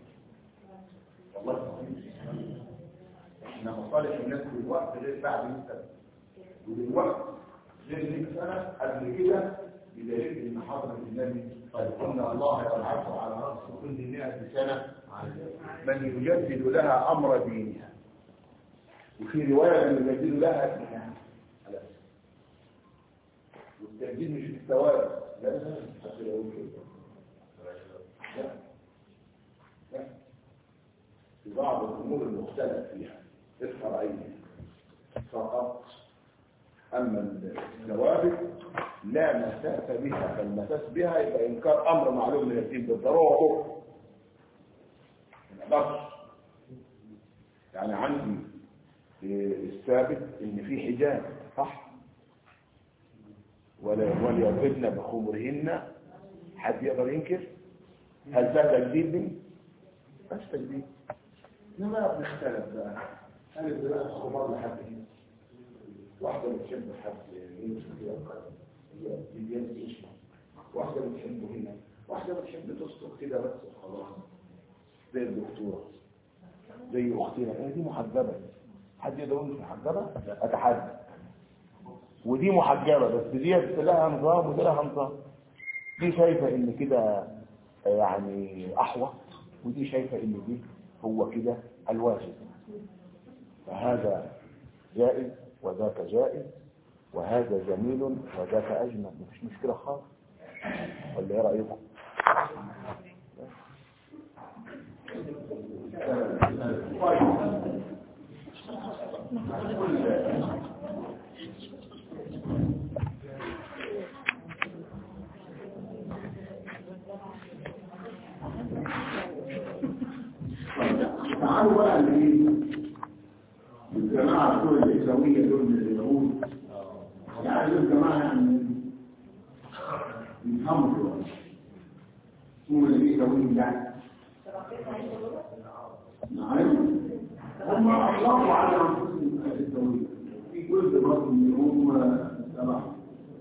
والله. احنا مصالح الناس دلوقتي غير بعد مئة سنه، ودلوقتي غير مئة سنه قبل كده، بدليل ان حضره النبي ان الله يبعث على راس كل مئة سنه من يجدد لها امر دينها، وفي روايه من يجدد لها دينها. والتجديد مش في الثواب، لا لا حتى لو كده، لا لا في بعض الامور المختلف فيها الفرعيه فقط. اما الثوابت لا مساس بها، فالمساس بها يبقى انكار امر معلوم من الدين بالضروره. ما يعني عندي الثابت ان في حجاب صح، ولا وليضربن بخمرهن، حد يقدر ينكر؟ هل ده تجديد؟ مش تجديد. انما بنختلف بقى، هل الزراعه الخمار لحد هنا؟ واحده بتحب حد يمسك فيها القلم، هي بيدين ايش؟ واحده بتحبه هنا، واحده بتحب تسكت كده بس وخلاص، زي الدكتوره، زي اختنا. هي دي محجبه، حد يقدر يقول مش محجبه؟ اتحدى. ودي محجبه بس دي لها نظام ودي لها نظام. دي شايفه ان كده يعني احوط، ودي شايفه ان دي هو كده الواجب. فهذا جائز وذاك جائز، وهذا جميل وذاك اجمل، مفيش مشكله خالص. ولا ايه رايكم؟ تعالوا بقى للجماعة بتوع الإسلامية دول من اليهود. يعني دول جماعة يعني يفهموا شوية. اسمهم الإسلاميين يعني. نعم. هم أطلقوا على أنفسهم الإسلامية. في جزء برضه منهم تبعهم.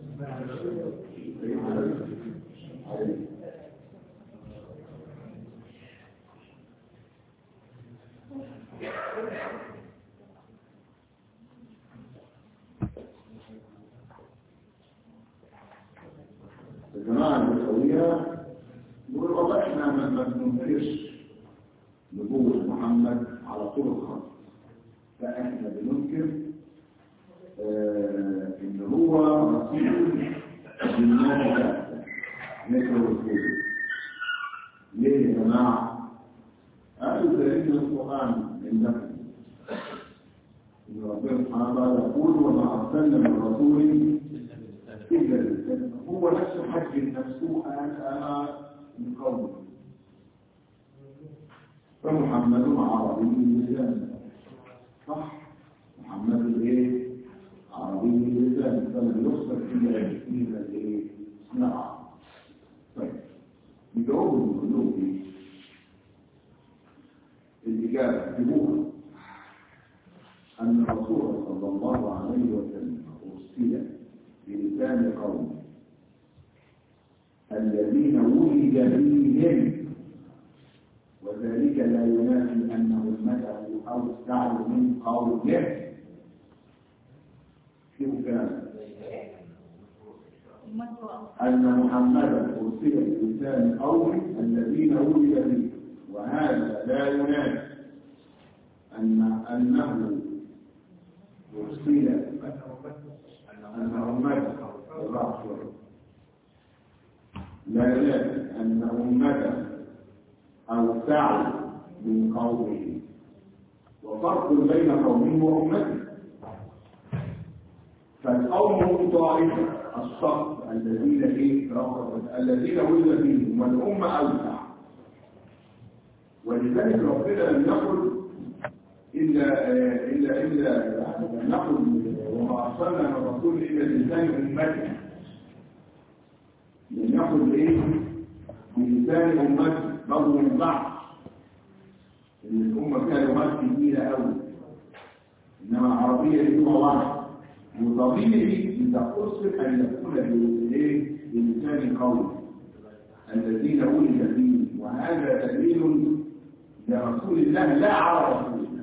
الجماعة البشوية يقول والله احنا ما بننكرش نبوة محمد على طول الخط، فاحنا بننكر اه ان هو رسول للناس مثل الرسول. ليه يا جماعة؟ قالوا لأن القرآن عندكم إن ربنا سبحانه وتعالى يقول وما أرسلنا من رسول إلا لسانه، هو نفسه حج نفسه أنا من قومه. فمحمد عربي لسان صح؟ محمد إيه؟ عربي لسان، فلم يصدر إلا فيها الإيه؟ نعم. طيب يجاوبوا كلهم إيه؟ الإجابة تبوها أن الرسول صلى الله عليه وسلم أرسل بلسان قومه الذين ولد فيهم، وذلك لا ينافي أنه المدى أوسع من قومه. كيف كان؟ أن محمدا أرسل بلسان قومه الذين ولد فيهم، وهذا لا ينافي أن أنه أرسل أن أمته لا ينافي أن أمته أوسع من قومه، وفرق بين قومه وأمته. فالقوم هم طائفة الصف الذين إيه الذين ولد فيهم، والأمة أوسع. ولذلك ربنا لم يقل إلا إلا إلا نقل وما أرسلنا من رسول إلا لسان أمته. لم يقل إيه بلسان أمته برضه من بعض، إن الأمة فيها لغات كثيرة أوي، إنما العربية لغة واحدة. وطبيعي إذا أرسل أن يكون بلسان بلسان قوم الذين ولد فيه، وهذا دليل لرسول الله لا على رسول الله.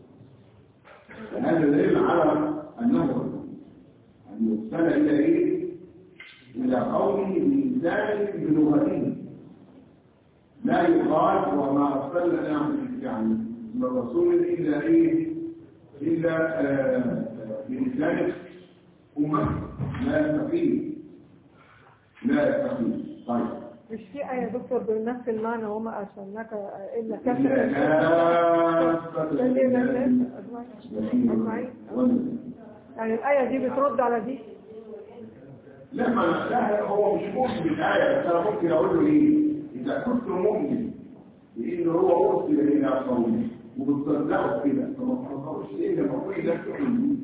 هذا دليل على أنه رسول أن يرسل إلى إيه؟ إلى قومه بلسان بلغته، لا يقال وما أرسلنا يعني من رسول إلا إيه؟ إلا آه بلسان أمة لا يستقيم لا يستقيم. طيب مش في آية دكتور بنفس المعنى وما أرسلناك إلا كافة أجمعين. يعني الآية دي بترد على دي؟ لا ما لا هو مش مؤمن بالآية، بس أنا ممكن أقول له إيه؟ إذا كنت مؤمن بإن هو أرسل إلى قومه وبتصدقه كده فما تحصلش إيه لما أقول لك تؤمن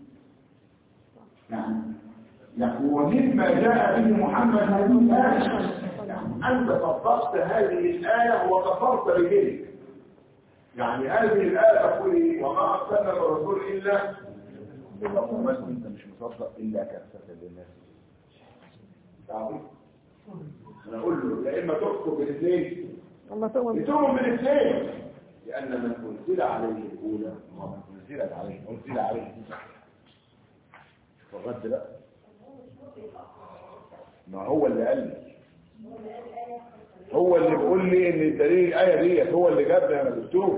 يعني يعني ومما جاء به محمد هذه الآية، يعني أنت طبقت هذه الآية وكفرت بذلك. يعني هذه الآية تقول إيه؟ وما أرسلنا الرسول إلا بس أنت مش مصدق إلا كافة للناس. تعرف؟ أنا أقول له يا إما تكتب بالاثنين بتؤمن بالاثنين، لأن من أنزل عليه الأولى ومن أنزلت عليه أنزل عليه فالرد لا، ما هو اللي قال لي، هو اللي بيقول لي ان الدليل الايه ديت هو اللي جابني، انا ما قلتوش.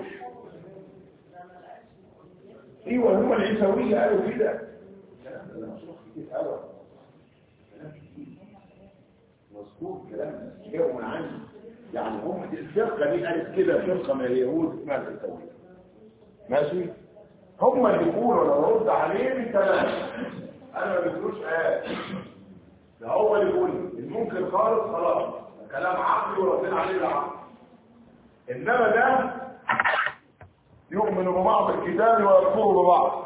ايوه هم العيسويه قالوا كده، الكلام ده مشروح كتير قوي، كلام كتير مذكور كلام جاءوا من عندي. يعني هم الفرقه دي قالت كده، فرقه من اليهود اسمها العيسويه ماشي، هم اللي بيقولوا انا برد عليه تمام، انا ما بقولوش ايه ده، هو اللي بيقول الممكن خالص خلاص كلام عقلي وربنا عليه العقل، انما ده يؤمن ببعض الكتاب ويكفر ببعض.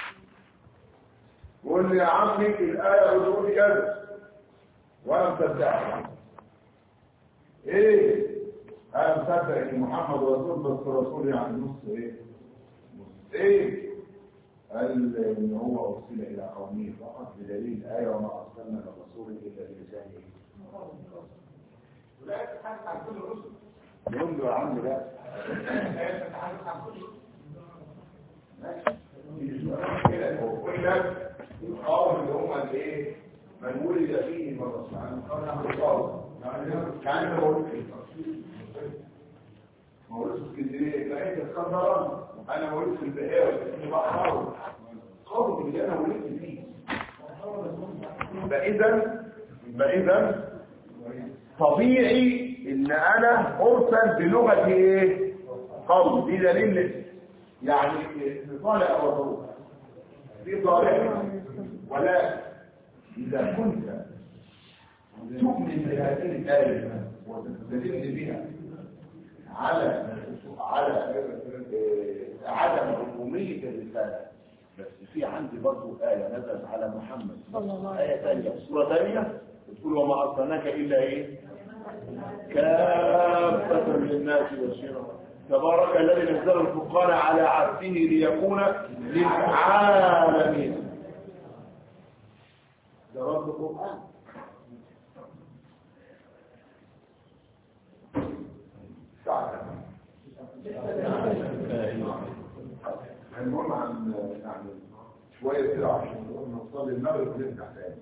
يقول لي يا عمي الايه بتقول كذا وانا مصدقها، ايه انا مصدق ان محمد رسول، بس رسول يعني نص ايه نص ايه، قال ان هو ارسل الى قومه فقط بدليل ايه وما ارسلنا الرسول الا بلسانه. لا تتحدث عن كل الرسل يقول له يا عم لا تتحدث عن كل الرسل كده، وكل لك القوم اللي هم الايه من ولد فيه من الرسول كان هو مولود في اسكندريه لقيت اسكندراني، انا مولود في البحيره بحر قوم اللي انا ولدت فيه. فاذا فاذا طبيعي ان انا ارسل بلغه ايه قوم، دي دليل يعني طالع وضوء في طالع. ولا اذا كنت تؤمن بهذه الايه وتستدل بها على على عدم عموميه الرساله، بس في عندي برضه آية نزلت على محمد آية ثانية سورة ثانية بتقول وما أرسلناك إلا إيه كافة للناس بشيرا، تبارك الذي نزل الفرقان على عبده ليكون للعالمين. ده رب القرآن. هنقول عن يعني شوية كده عشان نوصل للمغرب ونرجع تاني.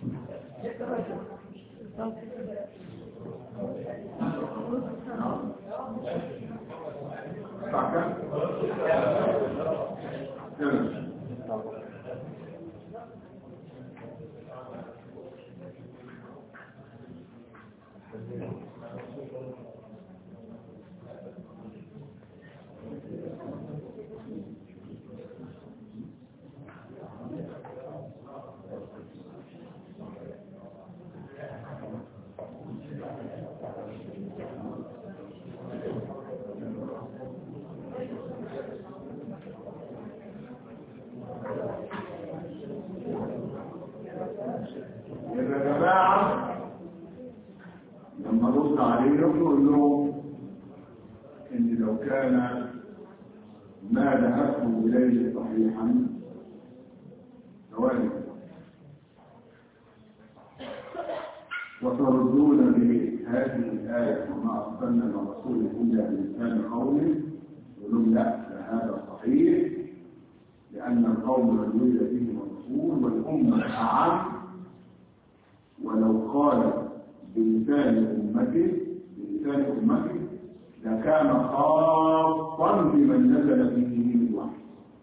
لما نرد عليه نقول لهم ان لو كان ما ذهبتم اليه صحيحا ثواني وتردون بهذه الآية وما أرسلنا من رسول إلا بلسان قومه يقولون لا هذا صحيح لأن القوم الذين بهم الرسول والأمة أعم ولو قال بلسان أمته بلسان أمته لكان خاصا بمن نزل فيه من الوحي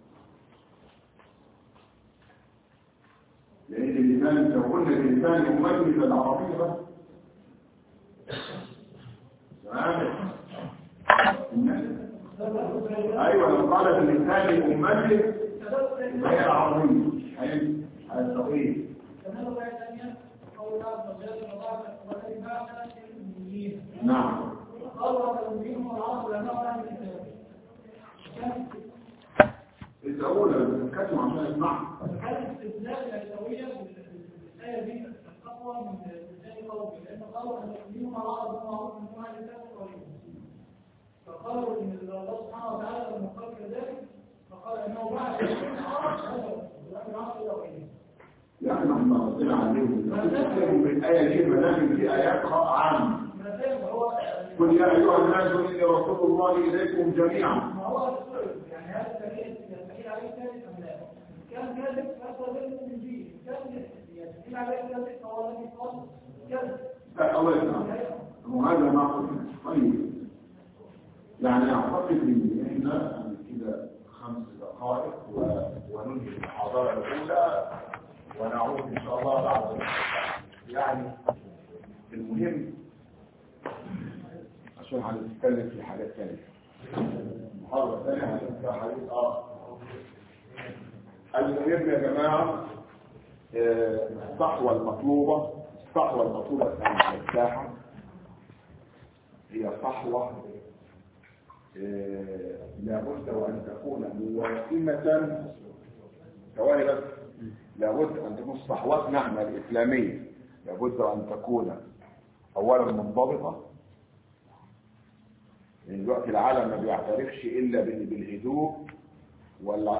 لأن اللسان لو قلنا بلسان أمته فالعربية بس تمام أيوة لو قال بلسان أمته فهي العربية هي الصحيح نعم إذا أولا بنتكلم عشان نسمع كان استثناء الأولوية الآية دي التقوى من لسان قومه لأن قالوا أن يؤمنون على أرض معروف من نوع لسان قومه فقالوا إن الله سبحانه وتعالى لما قال كذلك فقال أنه بعد يكون عرض هذا لأن عرض إلى يعني نحن قصدنا عليهم نتكلم بالآية دي مناهج في آيات عامة قل يا أيها الناس إني رسول الله إليكم جميعا ما هو يعني هذا التغيير يستحيل عليه ثالث أم لا؟ كان كذب فأصل ذلك من جيل كان يستحيل عليه ثالث فهو الذي قال كذب لا الله يسلمك وهذا ما قلنا طيب يعني أعتقد إن إحنا كده خمس دقائق وننهي المحاضرة الأولى ونعود إن شاء الله بعد يعني المهم عشان هنتكلم في حاجات ثانية المحاضرة الثانية هنتكلم في حاجات آه المهم يا جماعة الصحوة المطلوبة الصحوة المطلوبة في الساحة هي صحوة لابد وأن تكون ملائمة ثواني بس لابد أن تكون صحوتنا الإسلامية لابد أن تكون أولا منضبطة لأن دلوقتي العالم ما بيعترفش إلا بالهدوء ولا